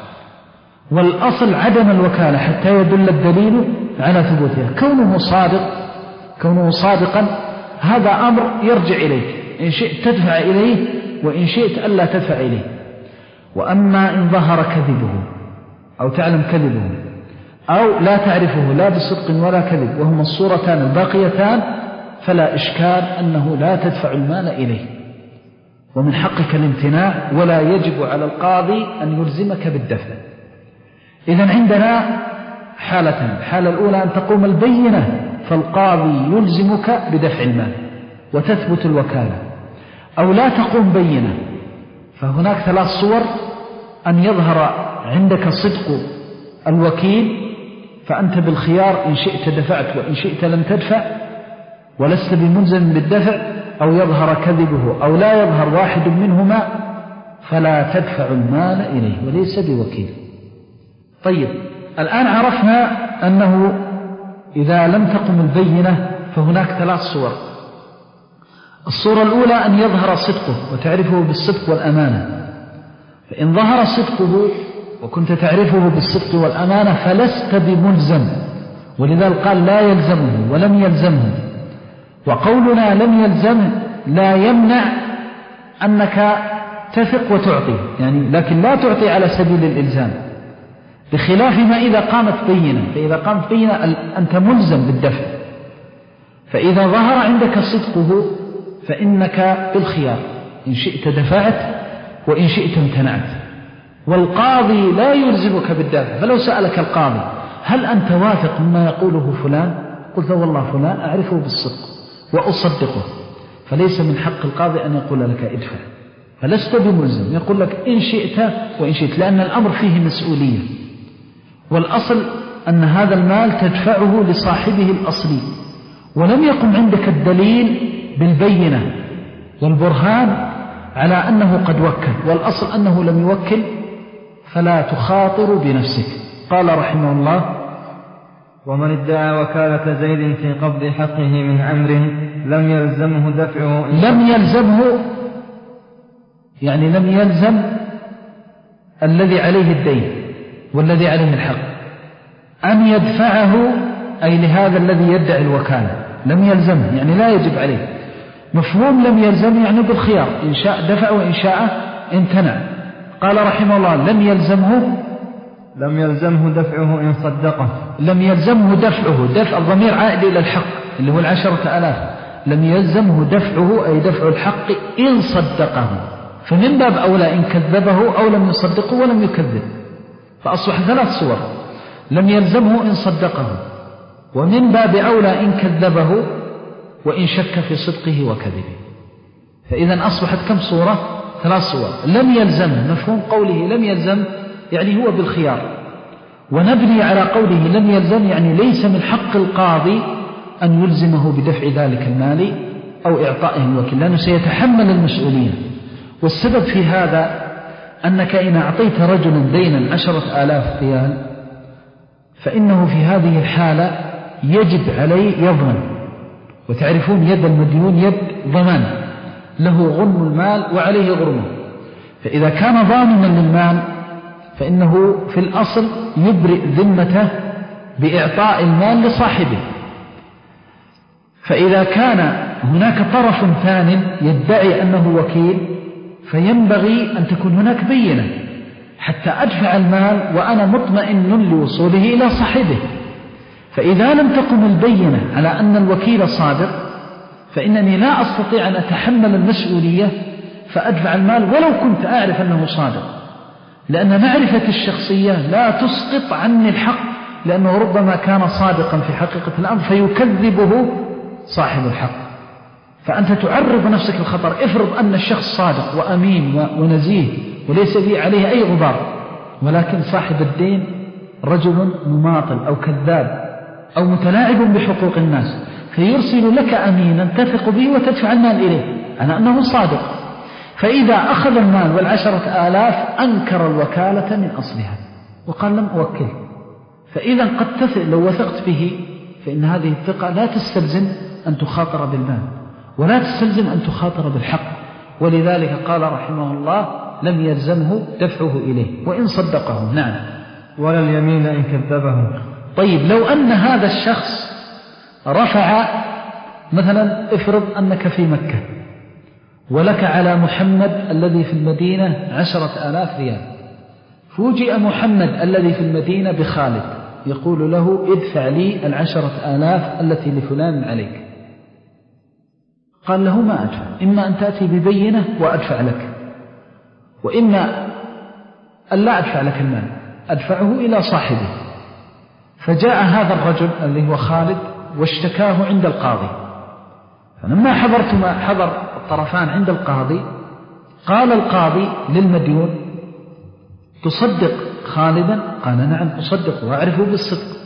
B: والأصل عدم الوكالة حتى يدل الدليل على ثبوتها. كونه صادق كونه صادقا هذا أمر يرجع إليك، إن شئت تدفع إليه وإن شئت ألا تدفع إليه. وأما إن ظهر كذبه أو تعلم كذبه أو لا تعرفه لا بصدق ولا كذب وهما الصورتان الباقيتان فلا إشكال أنه لا تدفع المال إليه، ومن حقك الامتناع، ولا يجب على القاضي أن يلزمك بالدفع. إذن عندنا حالتان: الحالة الأولى أن تقوم البينة فالقاضي يلزمك بدفع المال وتثبت الوكالة، أو لا تقوم بينة. فهناك ثلاث صور: أن يظهر عندك صدق الوكيل فأنت بالخيار إن شئت دفعت وإن شئت لم تدفع ولست بملزم بالدفع، أو يظهر كذبه أو لا يظهر واحد منهما فلا تدفع المال إليه وليس بوكيل. طيب، الآن عرفنا أنه إذا لم تقم البينة فهناك ثلاث صور. الصورة الأولى أن يظهر صدقه وتعرفه بالصدق والأمانة، فإن ظهر صدقه وكنت تعرفه بالصدق والأمانة فلست بملزم، ولذلك قال لا يلزمه ولم يلزمه. وقولنا لم يلزمه لا يمنع أنك تثق وتعطي، يعني لكن لا تعطي على سبيل الإلزام، بخلاف ما إذا قامت بينة. فإذا قامت بينة أنت ملزم بالدفع. فإذا ظهر عندك صدقه فإنك بالخيار، إن شئت دفعت وإن شئت امتنعت، والقاضي لا يلزمك بالدفع. فلو سألك القاضي هل أنت واثق مما يقوله فلان؟ قلت والله فلان أعرفه بالصدق وأصدقه، فليس من حق القاضي أن يقول لك ادفع، فلست بملزم. يقول لك إن شئت وإن شئت، لأن الأمر فيه مسؤولية، والأصل أن هذا المال تدفعه لصاحبه الأصلي، ولم يقم عندك الدليل بالبينة والبرهان على أنه قد وكل، والأصل أنه لم يوكل فلا تخاطر بنفسك. قال رحمه الله:
A: ومن ادعى وكالة زيد في قبض حقه من عمرو لم يلزمه دفعه.
B: لم يلزمه يعني لم يلزم الذي عليه الدين والذي عليه الحق أن يدفعه، أي لهذا الذي يدعي الوكالة لم يلزمه، يعني لا يجب عليه. مفهوم لم يلزم يعني بالخيار، إن شاء دفع وإن شاء امتنع. قال رحمه الله: لم يلزمه
A: لم يلزمه دفعه إن صدقه.
B: لم يلزمه دفعه، دفع الضمير عائد إلى الحق اللي هو العشرة آلاف. لم يلزمه دفعه أي دفع الحق إن صدقه، فمن باب أولى إن كذبه أو لم يصدقه ولم يكذب، فأصبح ثلاث صور: لم يلزمه إن صدقه، ومن باب أولى إن كذبه، وإن شك في صدقه وكذبه. فإذا أصبحت كم صورة؟ ثلاث صور. لم يلزمه، مفهوم قوله لم يلزم يعني هو بالخيار، ونبني على قوله لم يلزم يعني ليس من حق القاضي أن يلزمه بدفع ذلك المال أو إعطائه الوكيل، لأنه سيتحمل المسؤولية. والسبب في هذا أنك إن أعطيت رجلا دينا عشرة آلاف ريال فإنه في هذه الحالة يجب عليه يضمن، وتعرفون يد المديون يد ضمان، له غنم المال وعليه غرمه. فإذا كان ضامنا للمال فإنه في الأصل يبرئ ذمته بإعطاء المال لصاحبه. فإذا كان هناك طرف ثاني يدعي أنه وكيل فينبغي أن تكون هناك بينة حتى أدفع المال وأنا مطمئن لوصوله إلى صاحبه. فإذا لم تقم البينة على أن الوكيل صادق فإنني لا أستطيع أن أتحمل المسؤولية فأدفع المال ولو كنت أعرف أنه صادق، لأن معرفة الشخصية لا تسقط عني الحق، لأنه ربما كان صادقا في حقيقة الأمر فيكذبه صاحب الحق، فأنت تعرض نفسك للخطر. افرض أن الشخص صادق وأمين ونزيه وليس به عليه أي غبار، ولكن صاحب الدين رجل مماطل أو كذاب أو متلاعب بحقوق الناس، فيرسل لك أمينا تثق به وتدفع المال إليه على أنه صادق، فإذا أخذ المال والعشرة آلاف أنكر الوكالة من أصلها وقال لم أوكل. فإذا قد تثق لو وثقت به، فإن هذه الثقة لا تستلزم أن تخاطر بالمال ولا تستلزم أن تخاطر بالحق. ولذلك قال رحمه الله لم يلزمه دفعه إليه وإن صدقه. نعم.
A: ولا اليمين إن كذبه.
B: طيب لو أن هذا الشخص رفع مثلا، افرض أنك في مكة ولك على محمد الذي في المدينة عشرة آلاف ريال، فوجئ محمد الذي في المدينة بخالد يقول له ادفع لي العشرة آلاف التي لفلان عليك. قال له ما أدفع، إما أن تأتي ببينة وأدفع لك، وإما أن لا أدفع لك المال أدفعه إلى صاحبه. فجاء هذا الرجل الذي هو خالد واشتكاه عند القاضي، فلما حضرتما حضر الطرفان عند القاضي قال القاضي للمديون تصدق خالدا؟ قال نعم أصدقه وأعرفه بالصدق.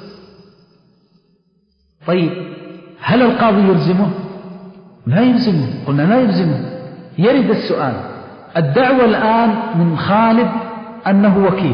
B: طيب هل القاضي يلزمه؟ لا يلزمه. قلنا لا يلزمه. يرد السؤال، الدعوة الآن من خالد أنه وكيل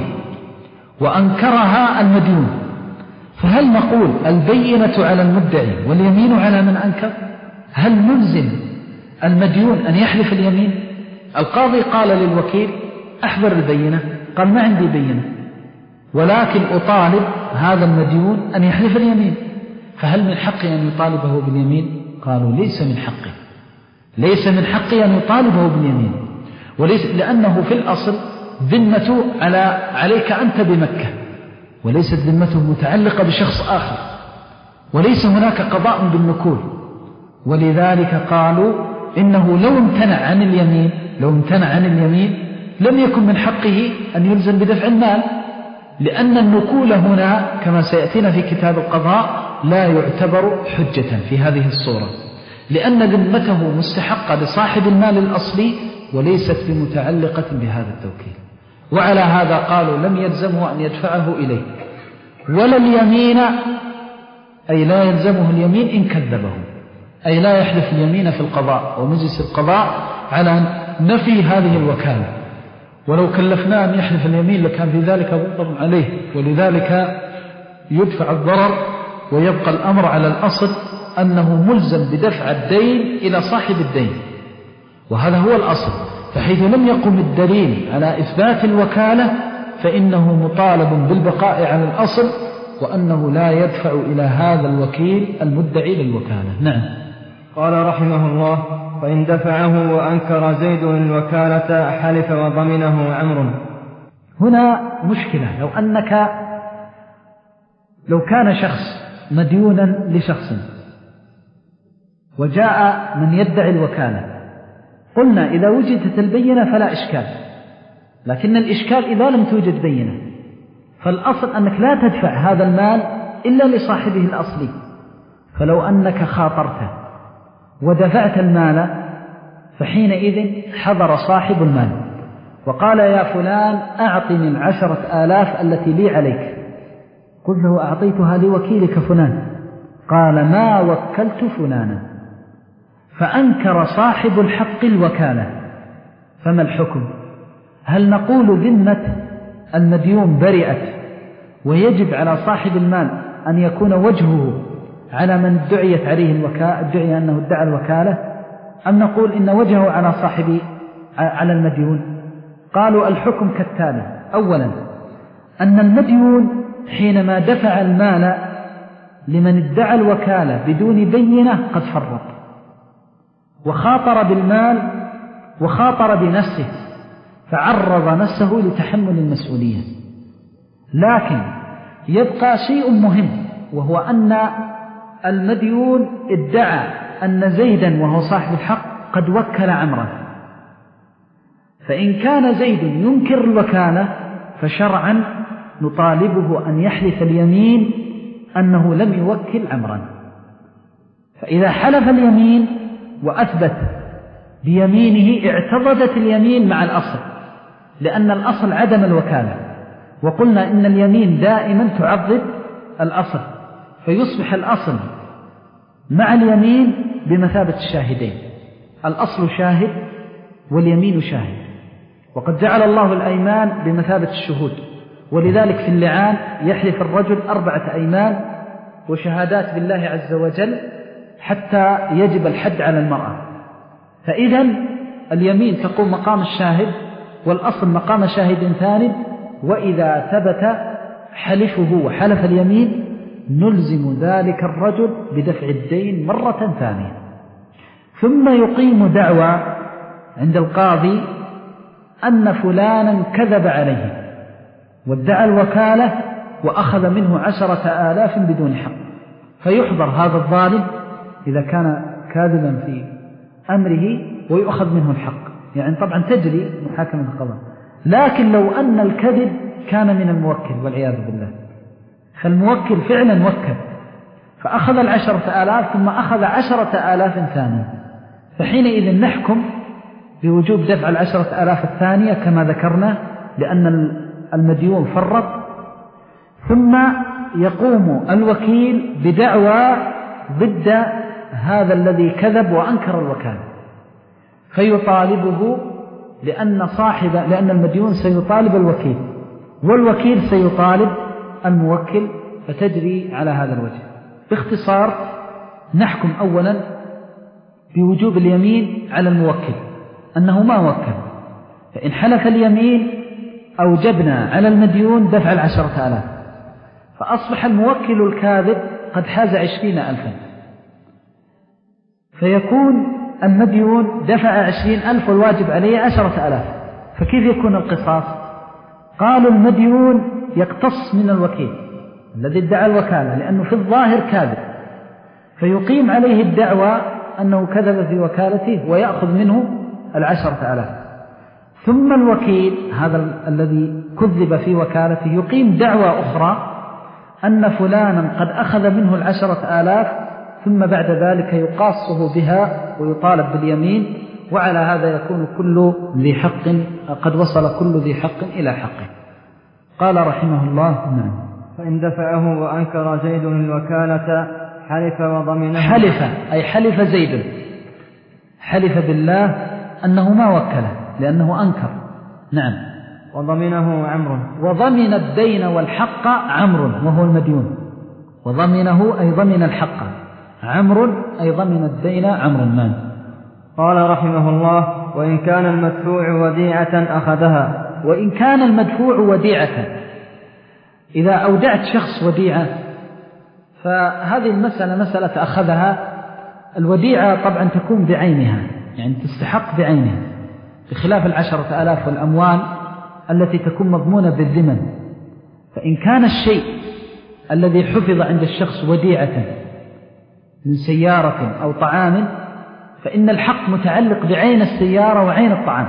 B: وأنكرها المديون، فهل نقول البينة على المدعي واليمين على من أنكر؟ هل نلزم المديون أن يحلف اليمين؟ القاضي قال للوكيل أحضر البينة، قال ما عندي بينة، ولكن أطالب هذا المديون أن يحلف اليمين، فهل من حقي أن يطالبه باليمين؟ قالوا ليس من حقه، ليس من حقي أن يطالبه باليمين، وليس، لأنه في الأصل ذمته على عليك أنت بمكة، وليست ذمته متعلقة بشخص آخر، وليس هناك قضاء بالنكول. ولذلك قالوا إنه لو امتنع عن اليمين لو امتنع عن اليمين لم يكن من حقه أن يلزم بدفع المال، لأن النكول هنا كما سيأتينا في كتاب القضاء لا يعتبر حجة في هذه الصورة، لأن ذمته مستحقة لصاحب المال الأصلي وليست بمتعلقة بهذا التوكيل. وعلى هذا قالوا لم يلزمه أن يدفعه إليه، ولا اليمين أي لا يلزمه اليمين إن كذبه، أي لا يحلف اليمين في القضاء ومجلس القضاء على نفي هذه الوكالة، ولو كلفناه أن يحلف اليمين لكان في ذلك ضرر عليه، ولذلك يدفع الضرر ويبقى الأمر على الأصل أنه ملزم بدفع الدين إلى صاحب الدين، وهذا هو الأصل. فحيث لم يقم الدليل على إثبات الوكالة فإنه مطالب بالبقاء على الأصل، وأنه لا يدفع إلى هذا الوكيل المدعي للوكالة. نعم.
A: قال رحمه الله: فإن دفعه وأنكر زيد الوكالة حلف وضمنه عمرو.
B: هنا مشكلة، لو أنك لو كان شخص مديونا لشخص وجاء من يدعي الوكالة
C: قلنا إذا وجدت البينة فلا إشكال، لكن الإشكال إذا لم توجد بينة، فالأصل أنك لا تدفع هذا المال إلا لصاحبه الأصلي. فلو أنك خاطرت ودفعت المال فحينئذ حضر صاحب المال وقال يا فلان أعطني العشرة آلاف التي لي عليك، قل له أعطيتها لوكيلك فلان، قال ما وكلت فلانا، فأنكر صاحب الحق الوكالة، فما الحكم؟ هل نقول ذمة المديون برئت ويجب على صاحب المال أن يكون وجهه على من ادعيت عليه الوكالة، ادعي أنه ادعى الوكالة، أم نقول إن وجهه على صاحب على المديون؟ قالوا الحكم كالتالي: أولا أن المديون حينما دفع المال لمن ادعى الوكالة بدون بينة قد فرط وخاطر بالمال وخاطر بنفسه فعرض نفسه لتحمل المسؤولية. لكن يبقى شيء مهم، وهو أن المديون ادعى أن زيدا وهو صاحب الحق قد وكل عمرا، فإن كان زيد ينكر الوكالة فشرعا نطالبه أن يحلف اليمين أنه لم يوكل عمرا. فإذا حلف اليمين وأثبت بيمينه اعتضدت اليمين مع الأصل، لأن الأصل عدم الوكالة، وقلنا إن اليمين دائما تعضد الأصل، فيصبح الأصل مع اليمين بمثابة الشاهدين، الأصل شاهد واليمين شاهد، وقد جعل الله الأيمان بمثابة الشهود، ولذلك في اللعان يحلف الرجل أربعة أيمان وشهادات بالله عز وجل حتى يجب الحد على المرأة. فإذا اليمين تقوم مقام الشاهد والأصل مقام شاهد ثاني، وإذا ثبت حلفه وحلف اليمين نلزم ذلك الرجل بدفع الدين مرة ثانية، ثم يقيم دعوى عند القاضي أن فلانا كذب عليه وادعى الوكالة وأخذ منه عشرة آلاف بدون حق، فيحضر هذا الظالم إذا كان كاذبا في أمره ويؤخذ منه الحق، يعني طبعا تجري محاكمة القضاء. لكن لو أن الكذب كان من الموكل والعياذ بالله، فالموكل فعلا وكل فأخذ العشرة آلاف ثم أخذ عشرة آلاف ثانية، فحينئذ نحكم بوجوب دفع العشرة آلاف الثانية كما ذكرنا لأن المديون فرط، ثم يقوم الوكيل بدعوى ضد هذا الذي كذب وأنكر الوكالة فيطالبه، لأن صاحب لأن المديون سيطالب الوكيل والوكيل سيطالب الموكل، فتجري على هذا الوجه. باختصار نحكم أولا بوجوب اليمين على الموكل أنه ما وكل، فإن حلف اليمين أوجبنا على المديون دفع العشرة آلاف، فأصبح الموكل الكاذب قد حاز عشرين ألفا، فيكون المديون دفع عشرين ألف والواجب عليه عشرة آلاف، فكيف يكون القصاص؟ قالوا المديون يقتص من الوكيل الذي ادعى الوكالة لأنه في الظاهر كاذب، فيقيم عليه الدعوى أنه كذب في وكالته ويأخذ منه العشرة آلاف، ثم الوكيل هذا الذي كذب في وكالته يقيم دعوى أخرى أن فلانا قد أخذ منه العشرة آلاف، ثم بعد ذلك يقاصه بها ويطالب باليمين، وعلى هذا يكون كل ذي حق قد وصل كل ذي حق إلى حقه. قال رحمه الله: نعم.
A: فإن دفعه وأنكر زيد الوكالة حلف وضمنه.
C: حلف أي حلف زيد، حلف بالله أنه ما وكله لأنه أنكر. نعم.
A: وضمنه عمرو.
C: وضمن الدين والحق عمرو وهو المديون، وضمنه أي ضمن الحق، عمرو أي ضمن الدين عمرو. نعم.
A: قال رحمه الله: وإن كان المدفوع وديعة أخذها.
C: وإن كان المدفوع وديعة، إذا أودعت شخص وديعة فهذه المسألة مسألة أخذها. الوديعة طبعا تكون بعينها، يعني تستحق بعينها، بخلاف العشرة آلاف والأموال التي تكون مضمونة بالذمن. فإن كان الشيء الذي حفظ عند الشخص وديعة من سيارة أو طعام فإن الحق متعلق بعين السيارة وعين الطعام.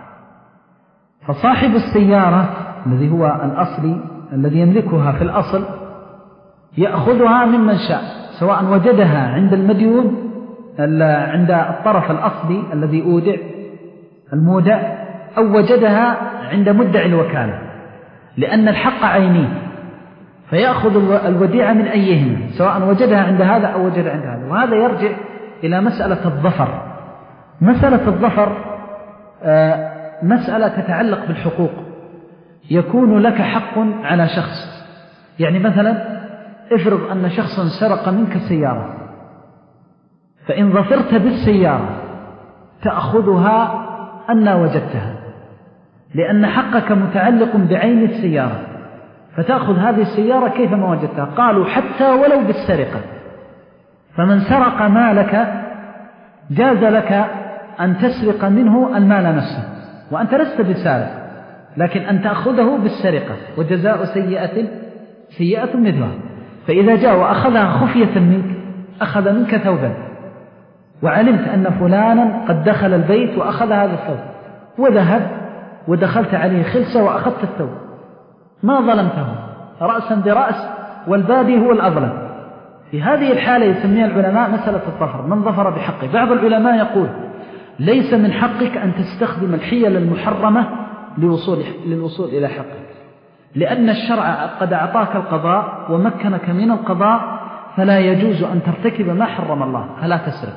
C: فصاحب السيارة الذي هو الأصلي الذي يملكها في الأصل يأخذها ممن شاء، سواء وجدها عند المديون عند الطرف الأصلي الذي أودع المودع أو وجدها عند مدعي الوكالة، لأن الحق عيني، فيأخذ الوديعة من أيهما سواء وجدها عند هذا أو وجدها عند هذا. وهذا يرجع إلى مسألة الظفر. مسألة الظفر مسألة تتعلق بالحقوق. يكون لك حق على شخص، يعني مثلا افرض أن شخصا سرق منك سيارة، فإن ظفرت بالسيارة تأخذها أن وجدتها، لأن حقك متعلق بعين السيارة، فتأخذ هذه السيارة كيفما وجدتها. قالوا حتى ولو بالسرقة، فمن سرق مالك جاز لك أن تسرق منه المال نفسه وأنت لست بسارق، لكن أن تأخذه بالسرقة، وجزاء سيئة سيئة مثلها. فإذا جاء وأخذها خفية منك، أخذ منك ثوبا وعلمت أن فلانا قد دخل البيت وأخذ هذا الثوب، وذهب ودخلت عليه خلسة وأخذت الثوب، ما ظلمته رأسا برأس، والبادي هو الأظلم. في هذه الحالة يسميها العلماء مسألة الظفر، من ظفر بحقه. بعض العلماء يقول ليس من حقك أن تستخدم الحيل المحرمة للوصول, للوصول إلى حقك، لأن الشرع قد أعطاك القضاء ومكنك من القضاء، فلا يجوز أن ترتكب ما حرم الله، فلا تسرق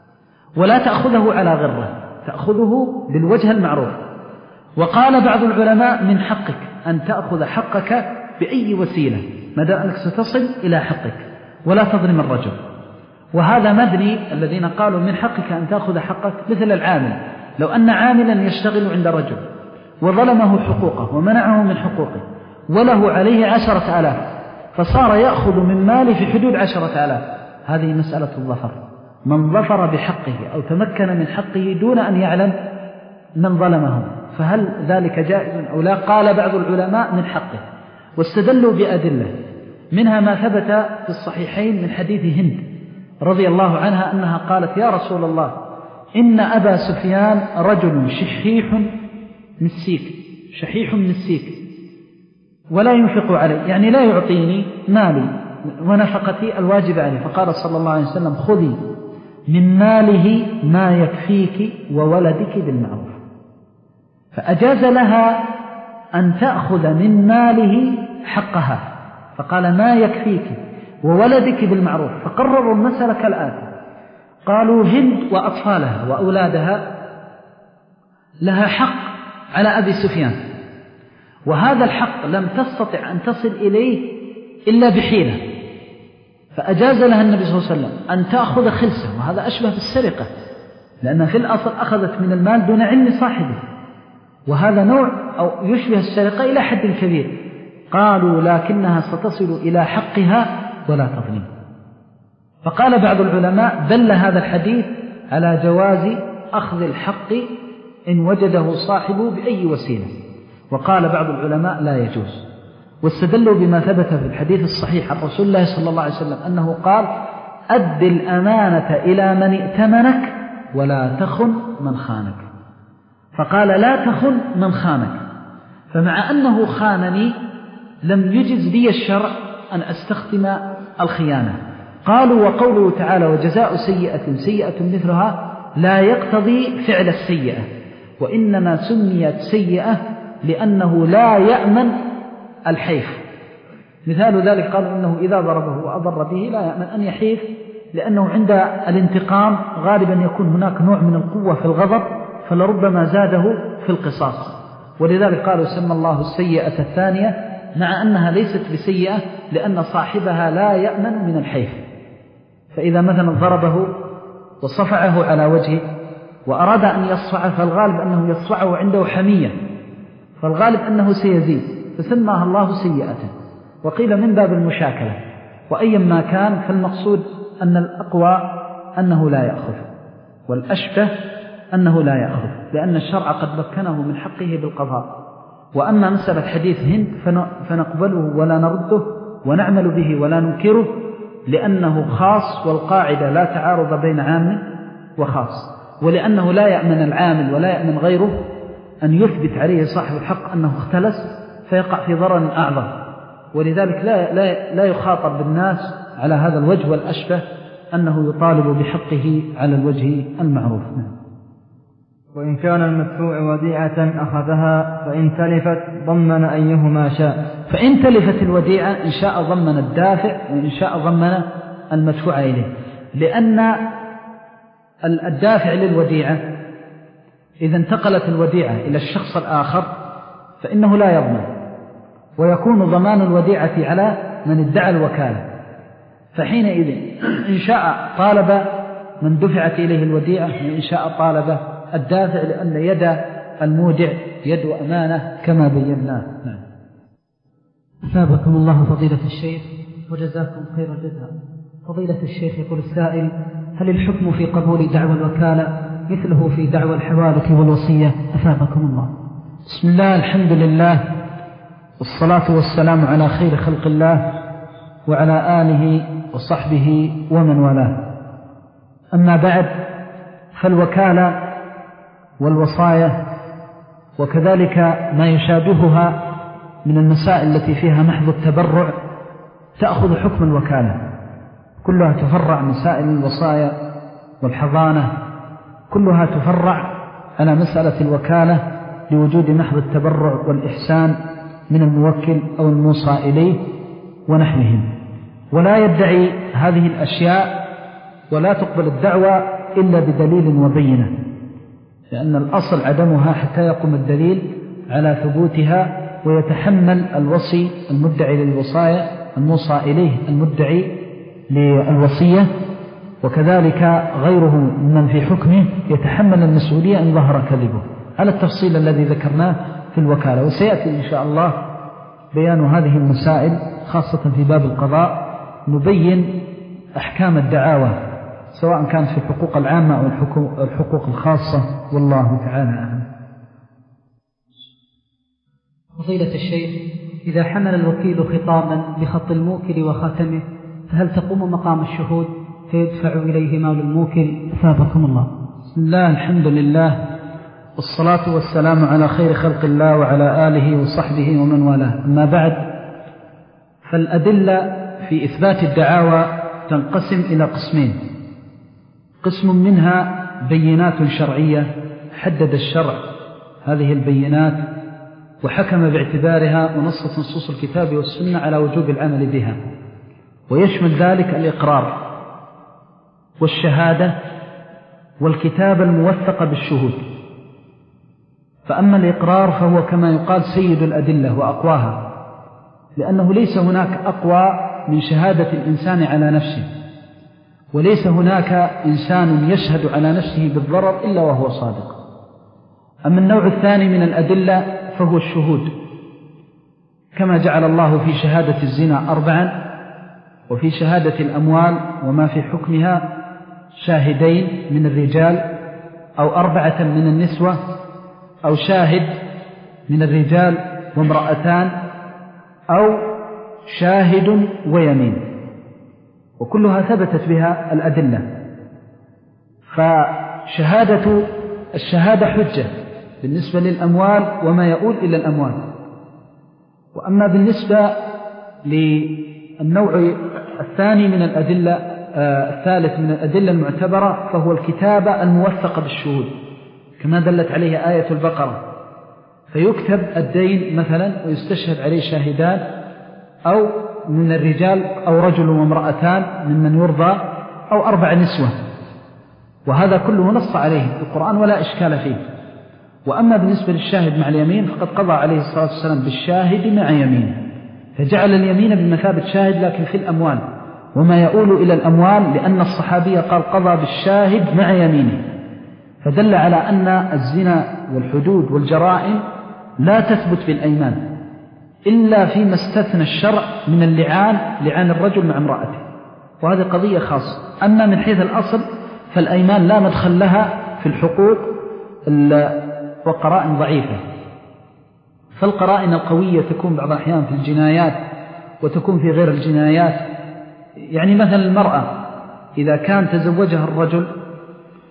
C: ولا تأخذه على غرة، تأخذه بالوجه المعروف. وقال بعض العلماء من حقك أن تأخذ حقك بأي وسيلة ما دام أنك ستصل إلى حقك ولا تظلم الرجل. وهذا مبني الذين قالوا من حقك أن تأخذ حقك مثل العامل. لو أن عاملا يشتغل عند رجل وظلمه حقوقه ومنعه من حقوقه وله عليه عشرة آلاف، فصار يأخذ من ماله في حدود عشرة آلاف، هذه مسألة الظفر. من ظفر بحقه أو تمكن من حقه دون أن يعلم من ظلمه، فهل ذلك جائز أو لا؟ قال بعض العلماء من حقه، واستدلوا بأدلة، منها ما ثبت في الصحيحين من حديث هند رضي الله عنها أنها قالت يا رسول الله إن أبا سفيان رجل شحيح مسيك، شحيح مسيك ولا ينفق علي، يعني لا يعطيني مالي ونفقتي الواجب عليه. فقال صلى الله عليه وسلم خذي من ماله ما يكفيك وولدك بالمعروف. فأجاز لها أن تأخذ من ماله حقها، فقال ما يكفيك وولدك بالمعروف. فقرروا المسألة كالآتي، قالوا هند وأطفالها وأولادها لها حق على أبي سفيان، وهذا الحق لم تستطع أن تصل إليه إلا بحيلة، فأجاز لها النبي صلى الله عليه وسلم أن تأخذ خلسة، وهذا أشبه بالسرقة، لأن في الأصل أخذت من المال دون علم صاحبه، وهذا نوع أو يشبه السرقة إلى حد كبير. قالوا لكنها ستصل إلى حقها ولا تظلم. فقال بعض العلماء دل هذا الحديث على جواز أخذ الحق إن وجده صاحبه بأي وسيلة، وقال بعض العلماء لا يجوز، واستدلوا بما ثبت في الحديث الصحيح عن رسول الله صلى الله عليه وسلم أنه قال أد الأمانة إلى من ائتمنك ولا تخن من خانك. فقال لا تخن من خانك، فمع أنه خانني لم يجز لي الشرع أن أستخدم الخيانة. قالوا وقوله تعالى وجزاء سيئة سيئة مثلها لا يقتضي فعل السيئة، وإنما سميت سيئة لأنه لا يأمن الحيف. مثال ذلك قالوا إنه إذا ضربه وأضر به لا يأمن أن يحيف، لأنه عند الانتقام غالبا يكون هناك نوع من القوة في الغضب، فلربما زاده في القصاص. ولذلك قالوا سمى الله السيئة الثانية مع أنها ليست بسيئة لأن صاحبها لا يأمن من الحيف. فإذا مثلا ضربه وصفعه على وجهه وأراد أن يصفعه، فالغالب أنه يصفعه عنده حمية، فالغالب أنه سيزيد، فسماها الله سيئة. وقيل من باب المشاكلة، وأيا ما كان فالمقصود أن الأقوى أنه لا يأخذ، والأشبه أنه لا يأخذ، لأن الشرع قد مكنه من حقه بالقضاء. وأما مسألة حديث هند فنقبله ولا نرده ونعمل به ولا ننكره، لأنه خاص، والقاعدة لا تعارض بين عام وخاص، ولأنه لا يأمن العامل ولا يأمن غيره أن يثبت عليه صاحب الحق أنه اختلس فيقع في ضرر أعظم، ولذلك لا, لا, لا يخاطر بالناس على هذا الوجه والأشبه أنه يطالب بحقه على الوجه المعروف.
A: وإن كان المدفوع وديعة أخذها فإن تلفت ضمن أيهما شاء.
C: فإن تلفت الوديعة إن شاء ضمن الدافع وإن شاء ضمن المدفوع إليه، لأن الدافع للوديعة إذا انتقلت الوديعة إلى الشخص الآخر فإنه لا يضمن، ويكون ضمان الوديعة على من ادعى الوكالة، فحينئذ إن شاء طالب من دفعت إليه الوديعة وإن شاء طالب الدافع، لأن يد المودع يد أمانة كما بيناه. نعم.
D: أثابكم الله فضيلة الشيخ وجزاكم خير الجزاء. فضيلة الشيخ يقول السائل: هل الحكم في قبول دعوى الوكالة مثله في دعوى الحوالة والوصية؟ أثابكم الله.
C: بسم الله، الحمد لله، والصلاة والسلام على خير خلق الله وعلى آله وصحبه ومن والاه. أما بعد، فالوكالة والوصايا وكذلك ما يشابهها من المسائل التي فيها محض التبرع تأخذ حكم الوكالة، كلها تفرع. مسائل الوصايا والحضانة كلها تفرع على مسألة الوكالة لوجود محض التبرع والإحسان من الموكل أو الموصى إليه ونحوهم، ولا يدعي هذه الأشياء ولا تقبل الدعوة إلا بدليل وبينة، لأن الأصل عدمها حتى يقوم الدليل على ثبوتها، ويتحمل الوصي المدعي للوصايا الموصى إليه المدعي للوصية، وكذلك غيره من في حكمه يتحمل المسؤولية إن ظهر كذبه، على التفصيل الذي ذكرناه في الوكالة. وسيأتي إن شاء الله بيان هذه المسائل خاصة في باب القضاء، نبين أحكام الدعاوى سواء كانت في الحقوق العامة أو الحقوق الخاصة، والله تعالى أعلم.
D: فضيلة الشيخ، إذا حمل الوكيل خطابا بخط الموكل وخاتمه فهل تقوم مقام الشهود فيدفع إليه مال الموكل؟ أثابكم الله.
C: بسم الله، الحمد لله، والصلاة والسلام على خير خلق الله وعلى آله وصحبه ومن والاه. أما بعد، فالأدلة في إثبات الدعاوى تنقسم إلى قسمين: قسم منها بينات شرعية حدد الشرع هذه البينات وحكم باعتبارها ونصت نصوص الكتاب والسنة على وجوب العمل بها، ويشمل ذلك الإقرار والشهادة والكتابة الموثقة بالشهود. فأما الإقرار فهو كما يقال سيد الأدلة وأقواها، لأنه ليس هناك أقوى من شهادة الإنسان على نفسه، وليس هناك إنسان يشهد على نفسه بالضرر إلا وهو صادق. أما النوع الثاني من الأدلة فهو الشهود، كما جعل الله في شهادة الزنا أربعا، وفي شهادة الأموال وما في حكمها شاهدين من الرجال أو أربعة من النسوة، أو شاهد من الرجال وامرأتان، أو شاهد ويمين، وكلها ثبتت بها الأدلة. فشهادة الشهادة حجة بالنسبة للأموال وما يؤول إلى الأموال. وأما بالنسبة للنوع الثاني من الأدلة الثالث من الأدلة المعتبرة فهو الكتابة الموثقة بالشهود، كما دلت عليه آية البقرة، فيكتب الدين مثلا ويستشهد عليه شاهدان، أو من الرجال أو رجل وامرأتان ممن يرضى، أو أربع نسوة، وهذا كله نص عليه القرآن ولا إشكال فيه. وأما بالنسبة للشاهد مع اليمين فقد قضى عليه الصلاة والسلام بالشاهد مع يمينه، فجعل اليمين بمثابة شاهد لكن في الأموال وما يؤول إلى الأموال، لأن الصحابي قال قضى بالشاهد مع يمينه، فدل على أن الزنا والحدود والجرائم لا تثبت بالأيمان إلا فيما استثنى الشرع من اللعان، لعان الرجل مع امرأته، وهذه قضية خاصة. أما من حيث الأصل فالأيمان لا مدخل لها في الحقوق وقرائن ضعيفة. فالقرائن القوية تكون بعض الأحيان في الجنايات وتكون في غير الجنايات. يعني مثلا المرأة إذا كان تزوجها الرجل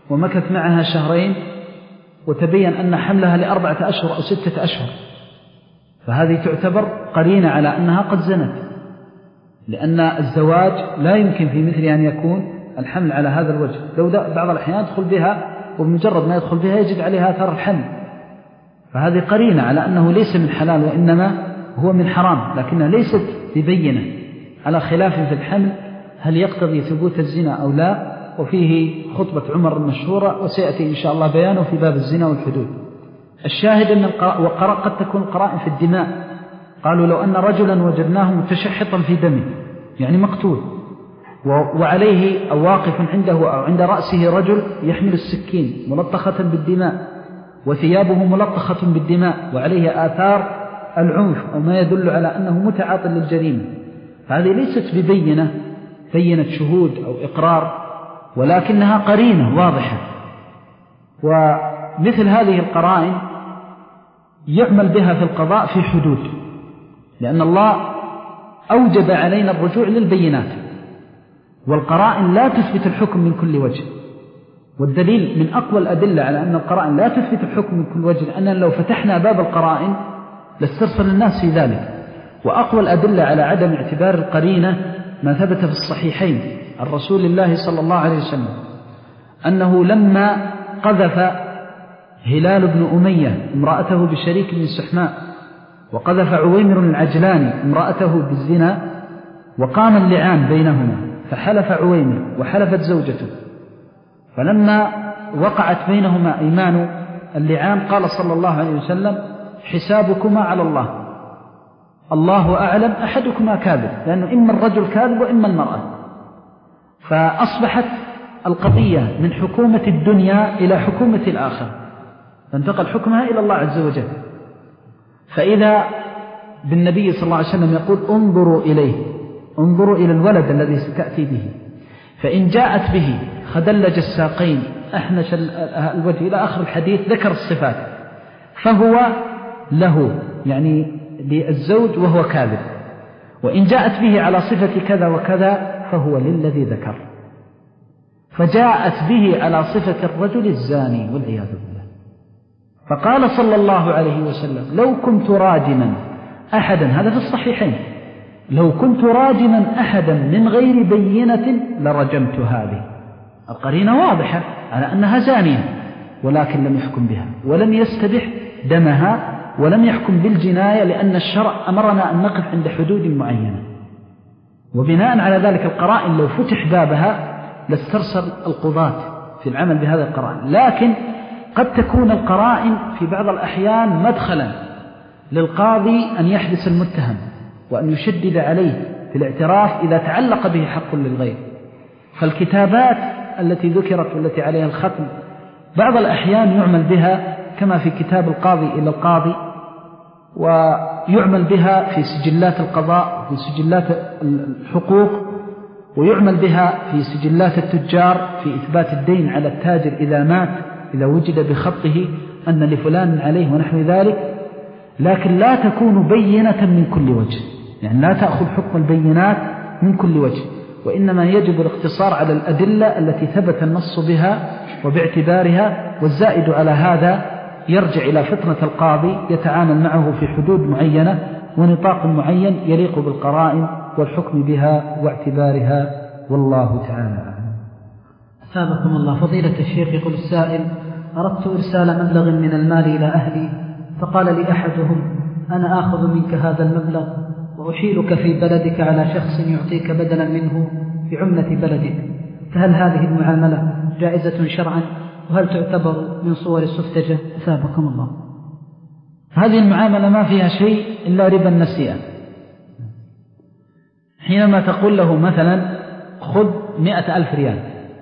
C: ومكث معها شهرين وتبين أن حملها لأربعة أشهر أو ستة أشهر، فهذه تعتبر قرينة على أنها قد زنت، لأن الزواج لا يمكن في مثل أن يكون الحمل على هذا الوجه. لو بعض الأحيان يدخل بها وبمجرد ما يدخل بها يجد عليها أثر الحمل، فهذه قرينة على أنه ليس من حلال وإنما هو من حرام، لكنها ليست ببينة، على خلاف في الحمل هل يقتضي ثبوت الزنا أو لا، وفيه خطبة عمر المشهورة وسيأتي إن شاء الله بيانه في باب الزنا والحدود. الشاهد أن القراء قد تكون قرائن في الدماء، قالوا لو أن رجلا وجدناه متشحطا في دمه يعني مقتول، وعليه أو واقف عنده أو عند رأسه رجل يحمل السكين ملطخة بالدماء وثيابه ملطخة بالدماء وعليه آثار العنف أو ما يدل على أنه متعاط للجريمة، فهذه ليست ببينة بينة شهود أو إقرار، ولكنها قرينة واضحة. ومثل هذه القرائن يعمل بها في القضاء في حدود، لأن الله أوجب علينا الرجوع للبينات، والقرائن لا تثبت الحكم من كل وجه، والدليل من أقوى الأدلة على أن القرائن لا تثبت الحكم من كل وجه لأننا لو فتحنا باب القرائن لاسترسل الناس في ذلك. وأقوى الأدلة على عدم اعتبار القرينة ما ثبت في الصحيحين عن رسول الله صلى الله عليه وسلم أنه لما قذف هلال بن أمية امرأته بشريك من سحماء، وقذف عويمر العجلاني امرأته بالزنا، وقام اللعان بينهما، فحلف عويمر وحلفت زوجته، فلما وقعت بينهما أيمان اللعان قال صلى الله عليه وسلم حسابكما على الله، الله أعلم أحدكما كاذب، لأنه إما الرجل كاذب وإما المرأة. فأصبحت القضية من حكومة الدنيا إلى حكومة الآخرة، فانتقل حكمها إلى الله عز وجل. فإذا بالنبي صلى الله عليه وسلم يقول انظروا إليه، انظروا إلى الولد الذي ستأتي به، فإن جاءت به خدلج الساقين أحنش الوجه إلى آخر الحديث ذكر الصفات، فهو له يعني للزوج وهو كاذب، وإن جاءت به على صفة كذا وكذا فهو للذي ذكر، فجاءت به على صفة الرجل الزاني والعياذ بالله. فقال صلى الله عليه وسلم لو كنت راجما أحدا، هذا في الصحيحين، لو كنت راجما أحدا من غير بينة لرجمت هذه. القرينة واضحة على أنها زانية، ولكن لم يحكم بها ولم يستبح دمها ولم يحكم بالجناية، لأن الشرع أمرنا أن نقف عند حدود معينة. وبناء على ذلك القرائن لو فتح بابها لاسترسل القضاة في العمل بهذا القرائن، لكن قد تكون القرائن في بعض الأحيان مدخلا للقاضي أن يحبس المتهم وأن يشدد عليه في الاعتراف إذا تعلق به حق للغير. فالكتابات التي ذكرت والتي عليها الختم بعض الأحيان يعمل بها كما في كتاب القاضي إلى القاضي، ويعمل بها في سجلات القضاء وفي سجلات الحقوق، ويعمل بها في سجلات التجار في إثبات الدين على التاجر إذا مات، إذا وجد بخطه أن لفلان عليه ونحو ذلك، لكن لا تكون بينة من كل وجه، يعني لا تأخذ حكم البينات من كل وجه، وإنما يجب الاقتصار على الأدلة التي ثبت النص بها وباعتبارها، والزائد على هذا يرجع إلى فطنة القاضي يتعامل معه في حدود معينة ونطاق معين يليق بالقرائن والحكم بها واعتبارها، والله تعالى أعلم.
D: أثابكم الله. فضيلة الشيخ يقول السائل: أردت إرسال مبلغ من المال إلى أهلي، فقال لي أحدهم: أنا آخذ منك هذا المبلغ وأحيلك في بلدك على شخص يعطيك بدلا منه بعملة بلدك، فهل هذه المعاملة جائزة شرعا؟ وهل تعتبر من صور السفتجة؟ أثابكم الله.
C: هذه المعاملة ما فيها شيء إلا ربا النسيئة. حينما تقول له مثلا خذ مئة ألف ريال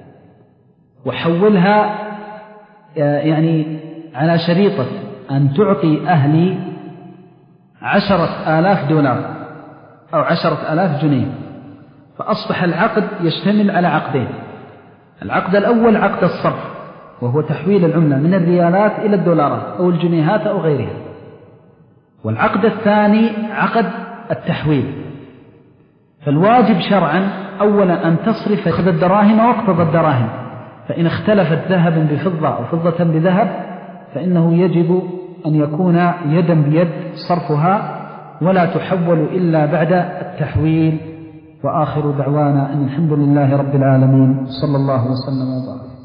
C: وحولها يعني على شريطة أن تعطي أهلي عشرة آلاف دولار أو عشرة آلاف جنيه، فأصبح العقد يشتمل على عقدين. العقد الأول عقد الصرف، وهو تحويل العملة من الريالات إلى الدولارات أو الجنيهات أو غيرها، والعقد الثاني عقد التحويل. فالواجب شرعا أولا أن تصرف أخذ الدراهم واقتضى الدراهم، فإن اختلفت ذهبا بفضة أو فضة بذهب فإنه يجب أن يكون يدا بيد صرفها ولا تحول إلا بعد التحويل. وآخر دعوانا أن الحمد لله رب العالمين، صلى الله وسلم وبارك.